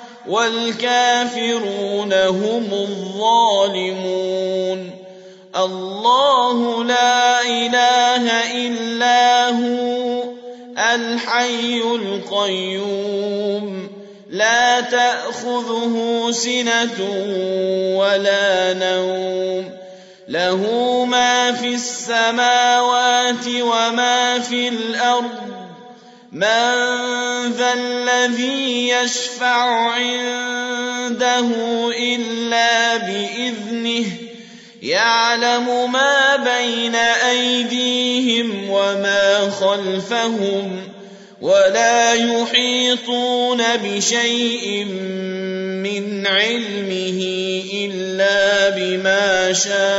والكافرون هم الظالمون الله لا إله إلا هو الحي القيوم لا تأخذه سنة ولا نوم له ما في السماوات وما في الأرض من ذا الذي يشفع عنده إلا بإذنه يعلم ما بين أيديهم وما خلفهم ولا يحيطون بشيء من علمه إلا بما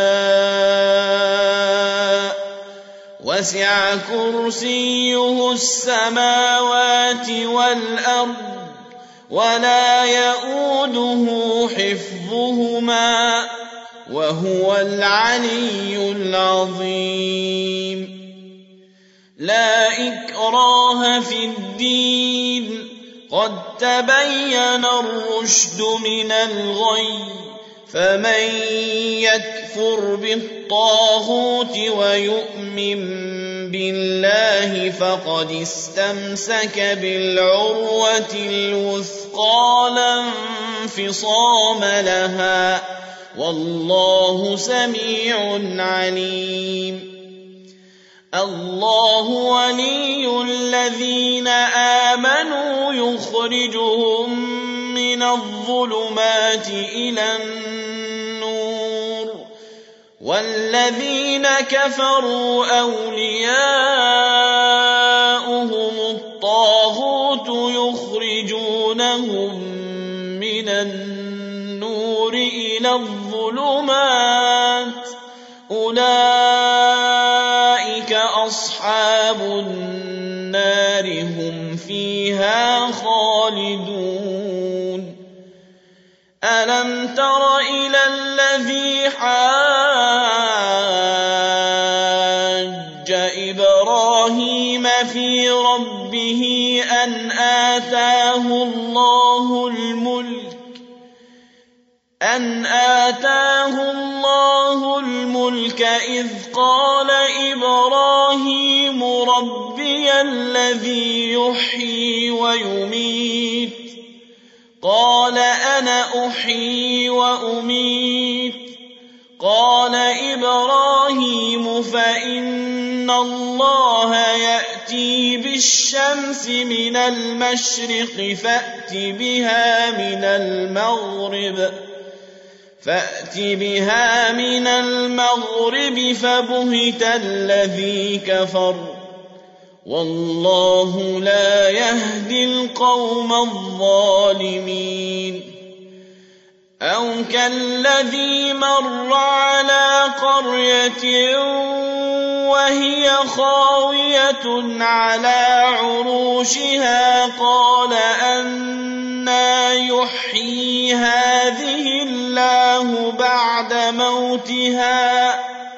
شاء وسع كرسيه السماوات والأرض ولا يؤوده حفظهما وهو العلي العظيم لا إكراه في الدين قد تبين الرشد من الغي فمن يكفر بالطاغوت ويؤمن بالله فقد استمسك بالعروة الوثقى لا انفصام لها والله سميع عليم الله ولي الذين آمنوا يخرجهم من الظلمات إلى النور والذين كفروا أولياؤهم الطاغوت يخرجون ليخرجهم من النور إلى الظلمات أولئك أصحاب النار هم فيها خالدون ألم تر إلى الذي حاج إبراهيم في ربه أن آتاه الله الملك إذ قال إبراهيم ربي الذي يحيي ويميت قال أنا أحيي وأميت قال إبراهيم فإن الله يأتي بالشمس من المشرق فأت بها من المغرب فبهت الذي كفر والله لا يهدي القوم الظالمين أو كالذي مر على قرية وهي خاوية على عروشها قال أنى يحيي هذه الله بعد موتها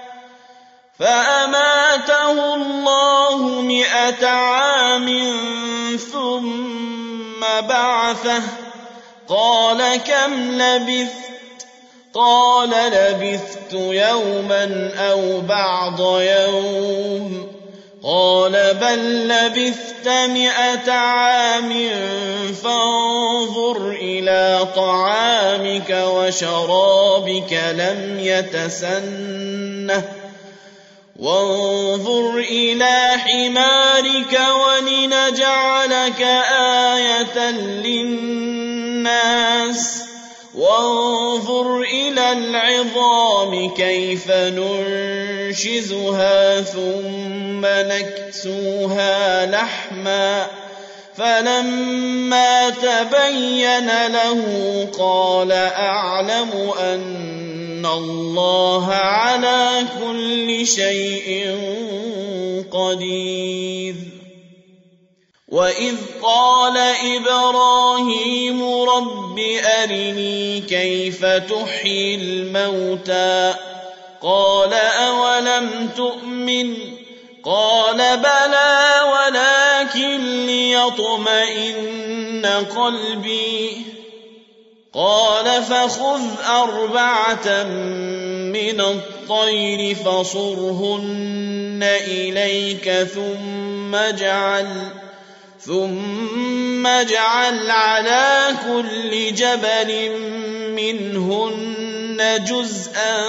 فأماته الله 100 عام ثم بعثه قال كم لبثت قال لبثت يوما أو بعض يوم قال بل لبثت 100 عام فانظر إلى طعامك وشرابك لم يتسنه وانظر إلى حمارك ولنجعلك آية للناس وانظر إلى العظام كيف ننشزها ثم نكسوها لحما فلما تبين له قال أعلم أن الله على كل شيء قدير وإذ قال إبراهيم رب أرني كيف تحيي الموتى قال أولم تؤمن قال بلى ولكن ليطمئن قلبي قال فخذ 4 من الطير فصرهن إليك ثم اجعل على كل جبل منهن جزءا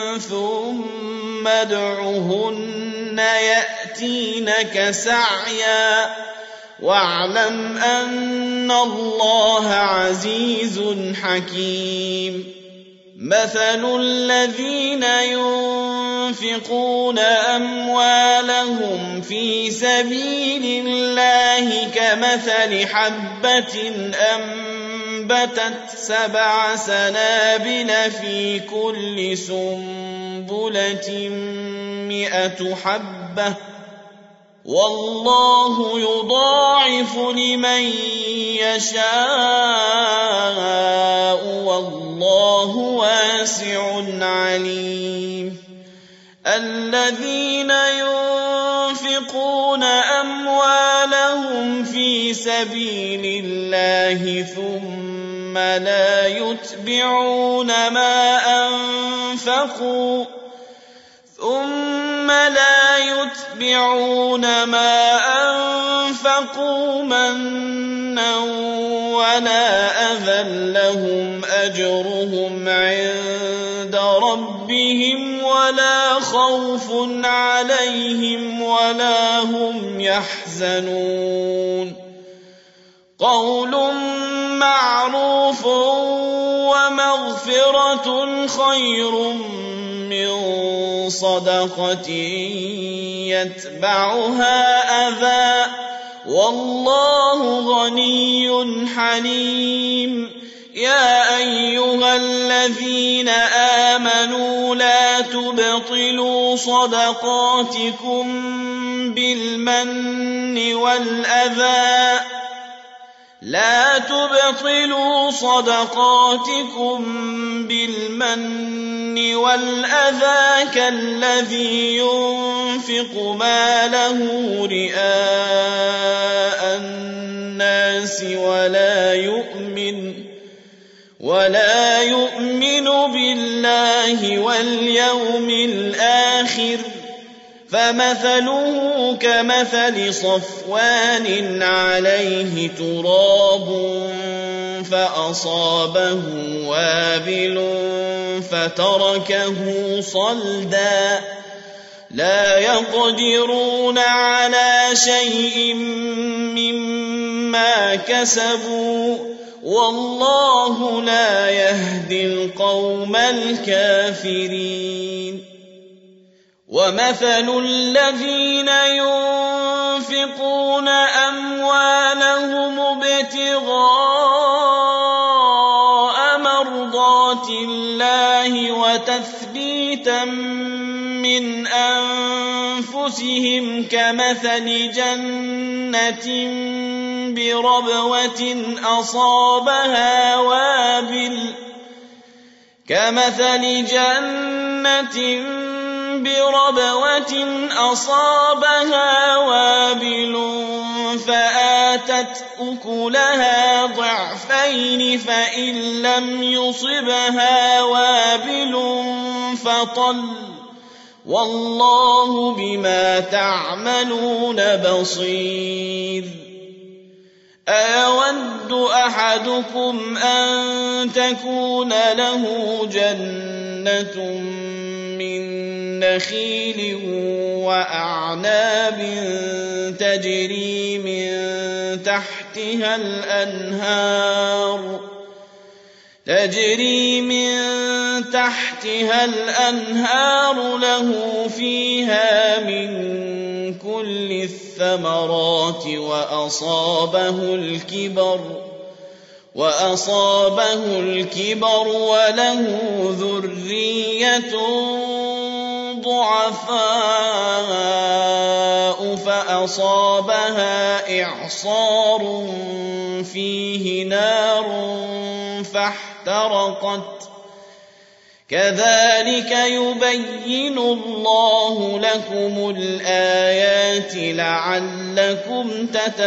ثم ادعهن يأتينك سعيا واعلم أن الله عزيز حكيم مثل الذين ينفقون أموالهم في سبيل الله كمثل حبة أنبتت 7 سنابل في كل سنبلة 100 حبة والله يضاعف لمن يشاء والله واسع عليم الذين ينفقون أموالهم في سبيل الله ثم لا يتبعون ما أنفقوا منا ولا أذى لهم أجرهم عند ربهم ولا خوف عليهم ولا هم يحزنون قول معروف ومغفرة خير من صدقة يتبعها أذى والله غني حليم. يا أيها الذين آمنوا لا تبطلوا صدقاتكم بالمن والأذى كالذي ينفق ماله رئاء الناس ولا يؤمن بالله واليوم الآخر، فمثله كمثل صفوان عليه تراب فأصابه وابل فتركه صلدا، لا يقدرون على شيء مما كسبوا، والله لا يهدي القوم الكافرين. ومثل الذين ينفقون أموالهم ابتغاء مرضات الله وتثبيتا من أنفسهم كمثل جنة بربوة أصابها وابل فآتت أكلها ضعفين، فإن لم يصبها وابل فطل، والله بما تعملون بصير. أيود أحدكم أن تكون له جنة من نخيل وأعناب تجري من تحتها الأنهار له فيها من كل الثمرات وأصابه الكبر وله ذرية ضعفاء فأصابها إعصار فيه نار فاحترقت، كذلك يبين الله لكم الآيات لعلكم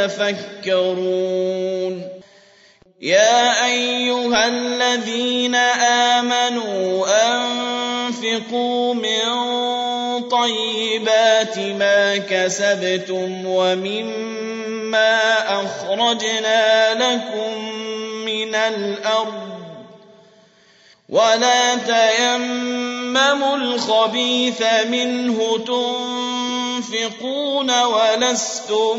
تتفكرون. يا أيها الذين آمنوا أنفقوا من طيبات ما كسبتم ومما أخرجنا لكم من الأرض، ولا تيمموا الخبيث منه تنفقون ولستم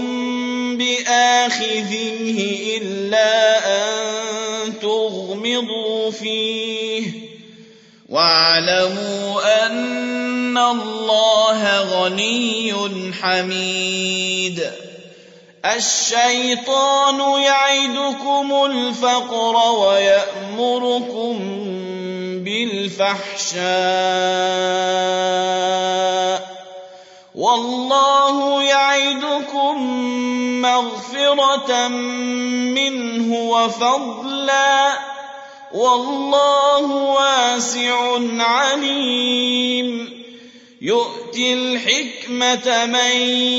بآخذيه إلا أن تغمضوا فيه، واعلموا أن الله غني حميد. الشيطان يعدكم الفقر ويأمركم بالفحشاء، والله يعدكم مغفرة منه وفضلا، والله واسع عليم. يؤتي الحكمة من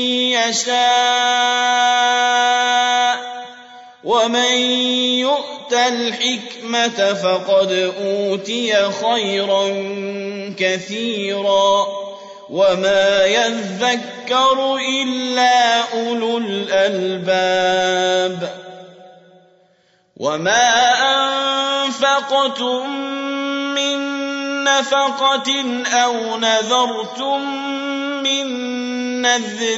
يشاء، ومن يؤت الحكمة فقد أوتي خيرا كثيرا، وما يذكر إلا أولو الألباب. وما أنفقتم من نفقة أو نذرتم من نذر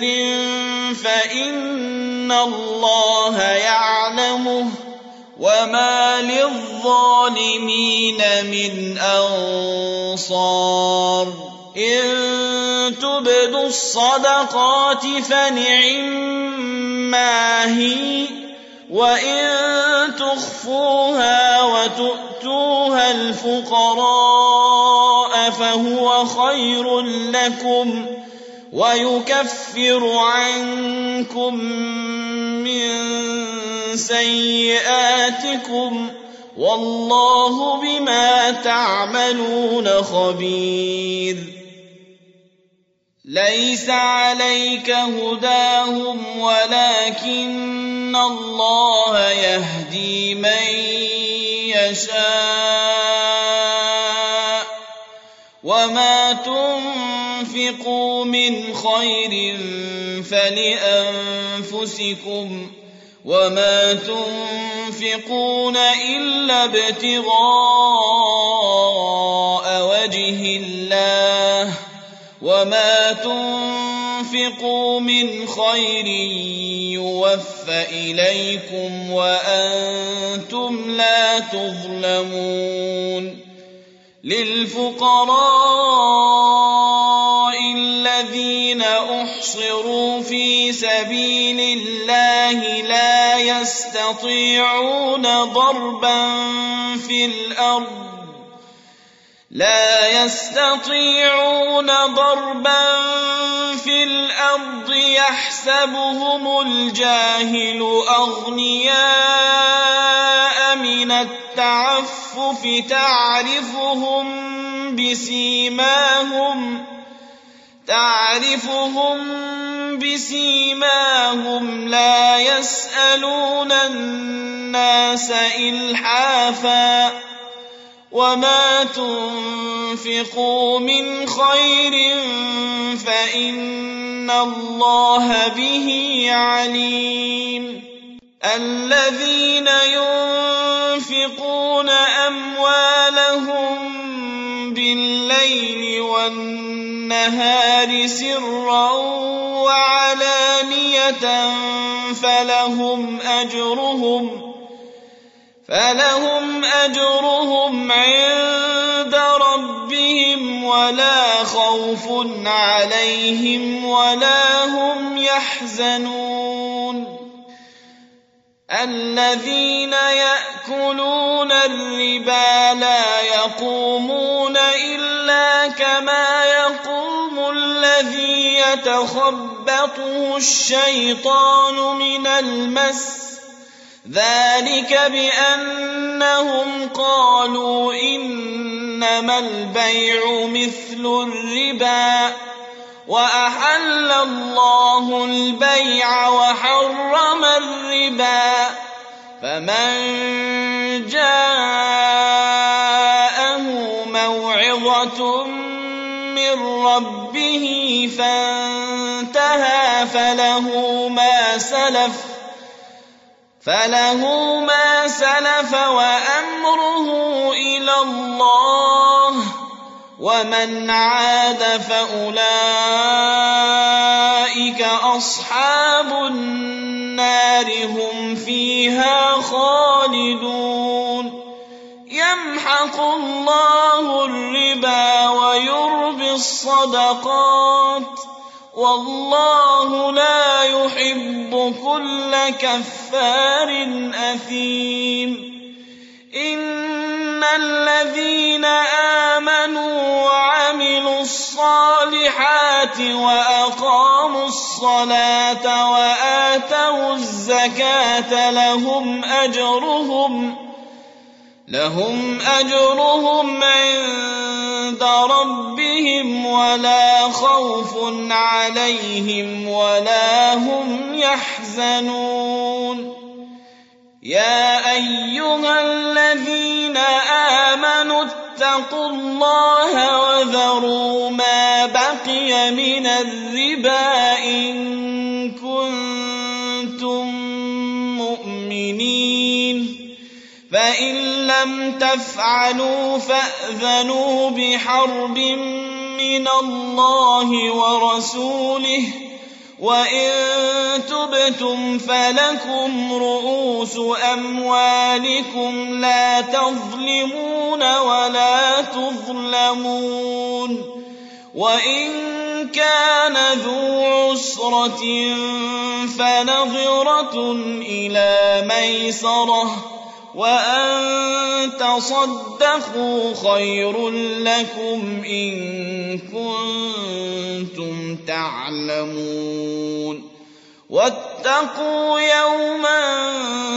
فإن الله يعلمه، وما للظالمين من أنصار. إن تبدوا الصدقات فنعما هي، وإن تخفوها وتؤتوها الفقراء فهو خير لكم ويكفر عنكم من سيئاتكم والله بما تعملون خبير. ليس عليك هداهم ولكن الله يهدي من يشاء، وما تنفقوا من خير فلأنفسكم وما تنفقون إلا ابتغاء وجه الله وما تنفقوا من خير يوفى إليكم وأنتم لا تظلمون. للفقراء الذين أحصروا في سبيل الله لا يستطيعون ضربا في الأرض يحسبهم الجاهل أغنياء من التعفف تعرفهم بسيماهم لا يسألون الناس إلحافا، وما تنفقوا من خير فإن الله به عليم. الذين ينفقون أموالهم بالليل والنهار سرا وعلانية فلهم أجرهم عند ربهم ولا خوف عليهم ولا هم يحزنون. الذين يأكلون الربا لا يقومون إلا كما يقوم الذي يتخبطه الشيطان من المس، ذلك بأنهم قالوا إنما البيع مثل الربا وأحل الله البيع وحرم الربا، فمن جاءه موعظة من ربه فانتهى فله ما سلف وأمره إلى الله، ومن عاد فأولئك أصحاب النار هم فيها خالدون. يمحق الله الربا ويربي الصدقات والله لا يحب كل كفار أثيم. إن الذين آمنوا وعملوا الصالحات وأقاموا الصلاة وآتوا الزكاة لهم أجرهم عند ربهم ولا خوف عليهم ولا هم يحزنون. يا أيها الذين آمنوا اتقوا الله وذروا ما بقي من الربا إن كنتم مؤمنين، فإن لم تفعلوا فأذنوا بحرب من الله ورسوله، وإن تبتم فلكم رؤوس أموالكم لا تظلمون ولا تظلمون، وإن كان ذو عسرة فنظرة إلى ميسرة وأن تصدقوا خير لكم إن كنتم تعلمون واتقوا يوما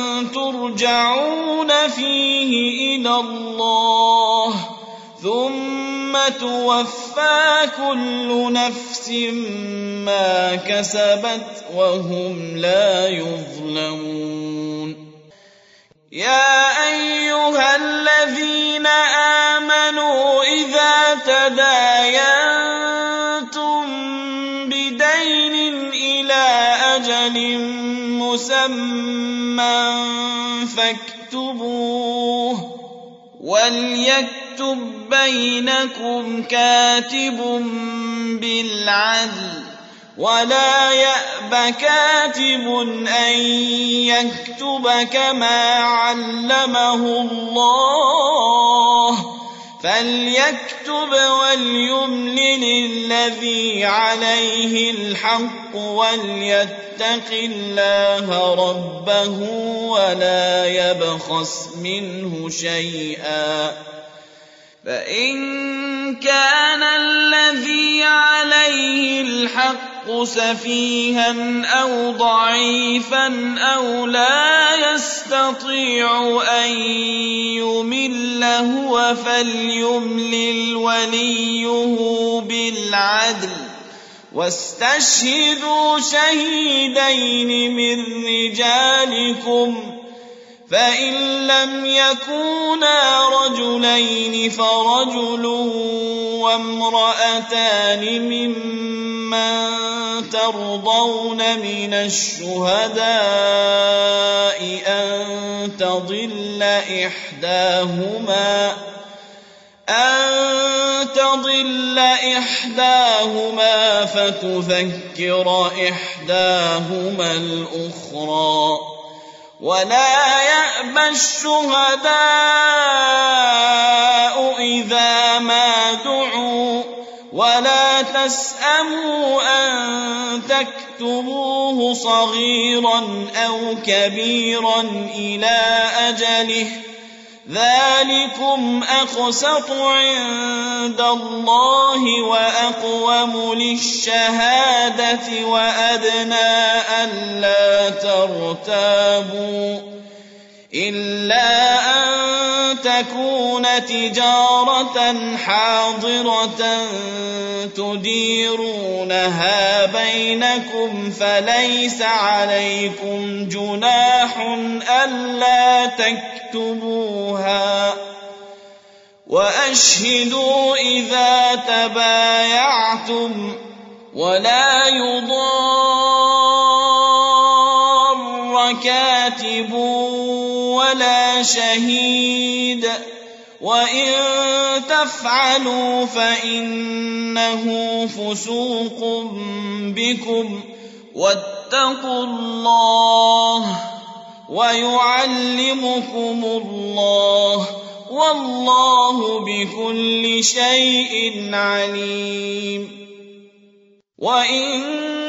ترجعون فيه إلى الله ثم توفى كل نفس ما كسبت وهم لا يظلمون يا أيها الذين آمنوا إذا تداينتم بدين إلى أجل مسمى فاكتبوه وليكتب بينكم كاتب بالعدل ولا يأب كاتب أن يكتب كما علمه الله فليكتب وليملل الذي عليه الحق وليتق الله ربه ولا يبخس منه شيئا فإن كان الذي عليه الحق سفيها أو ضعيفا أو لا يستطيع أن يمل هو فليملل وليه بالعدل واستشهدوا شهيدين من رجالكم فإن لم يكونا رجلين فرجل وامرأتان ممن ترضون من الشهداء أن تضل إحداهما فتذكر إحداهما الأخرى ولا يأبى الشهداء إذا ما دعوا ولا تسأموا أن تكتبوه صغيرا أو كبيرا إلى أجله ذلكم أقسط عند الله وأقوم للشهادة وأدنى ألا ترتابوا إلا أن تكون تجارة حاضرة تديرونها بينكم فليس عليكم جناح ألا تكتبوها وأشهدوا إذا تبايعتم ولا يضار كاتب ولا شهيد وإن تفعلوا فإنه فسوق بكم واتقوا الله ويعلمكم الله والله بكل شيء عليم وإن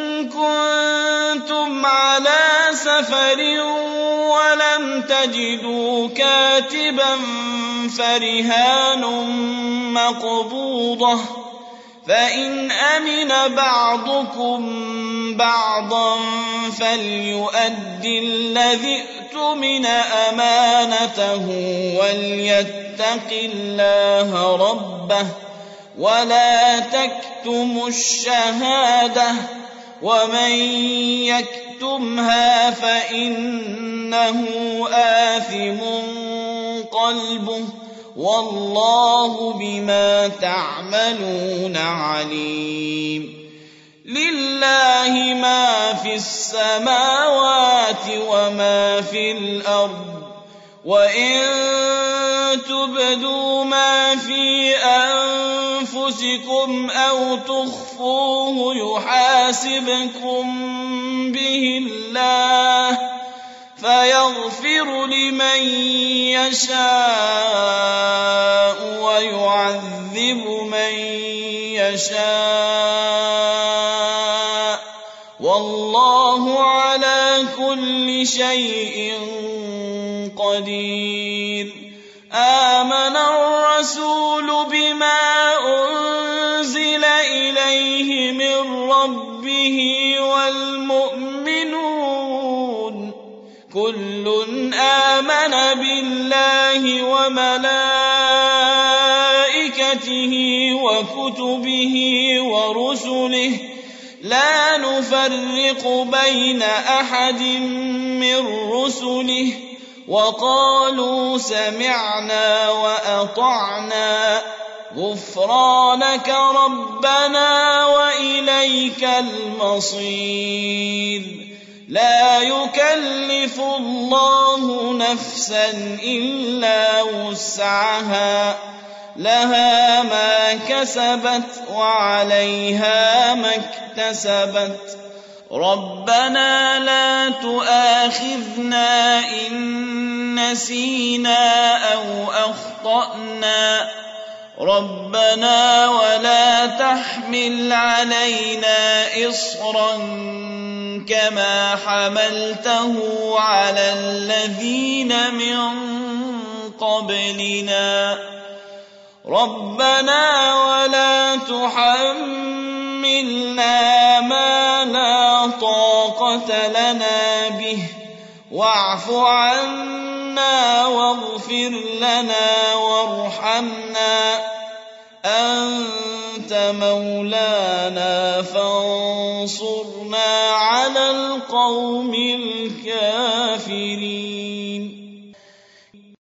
كنتم على سفر ولم تجدوا كاتبا فرهان مقبوضة فإن أمن بعضكم بعضا فليؤدي الذي اؤتمن أمانته وليتق الله ربه ولا تكتموا الشهادة ومن يكتمها فإنه آثم قلبه والله بما تعملون عليم لله ما في السماوات وما في الأرض وإن تبدوا ما في أنفسكم أو تخفوه يحاسبكم به الله فيغفر لمن يشاء ويعذب من يشاء والله على كل شيء قدير. آمن الرسول بما أنزل إليه من ربه والمؤمنون كل آمن بالله وملائكته وكتبه ورسله لا نفرق بين أحد من رسله وقالوا سمعنا وأطعنا غفرانك ربنا وإليك المصير. لا يكلف الله نفسا إلا وسعها لها ما كسبت وعليها ما اكتسبت. ربنا لا تؤاخذنا إن نسينا أو أخطأنا ربنا ولا تحمل علينا إصرا كما حملته على الذين من قبلنا ربنا ولا تحملنا ما لا طاقة لنا به واعف عنا واغفر لنا وارحمنا أنت مولانا فانصرنا على القوم الكافرين.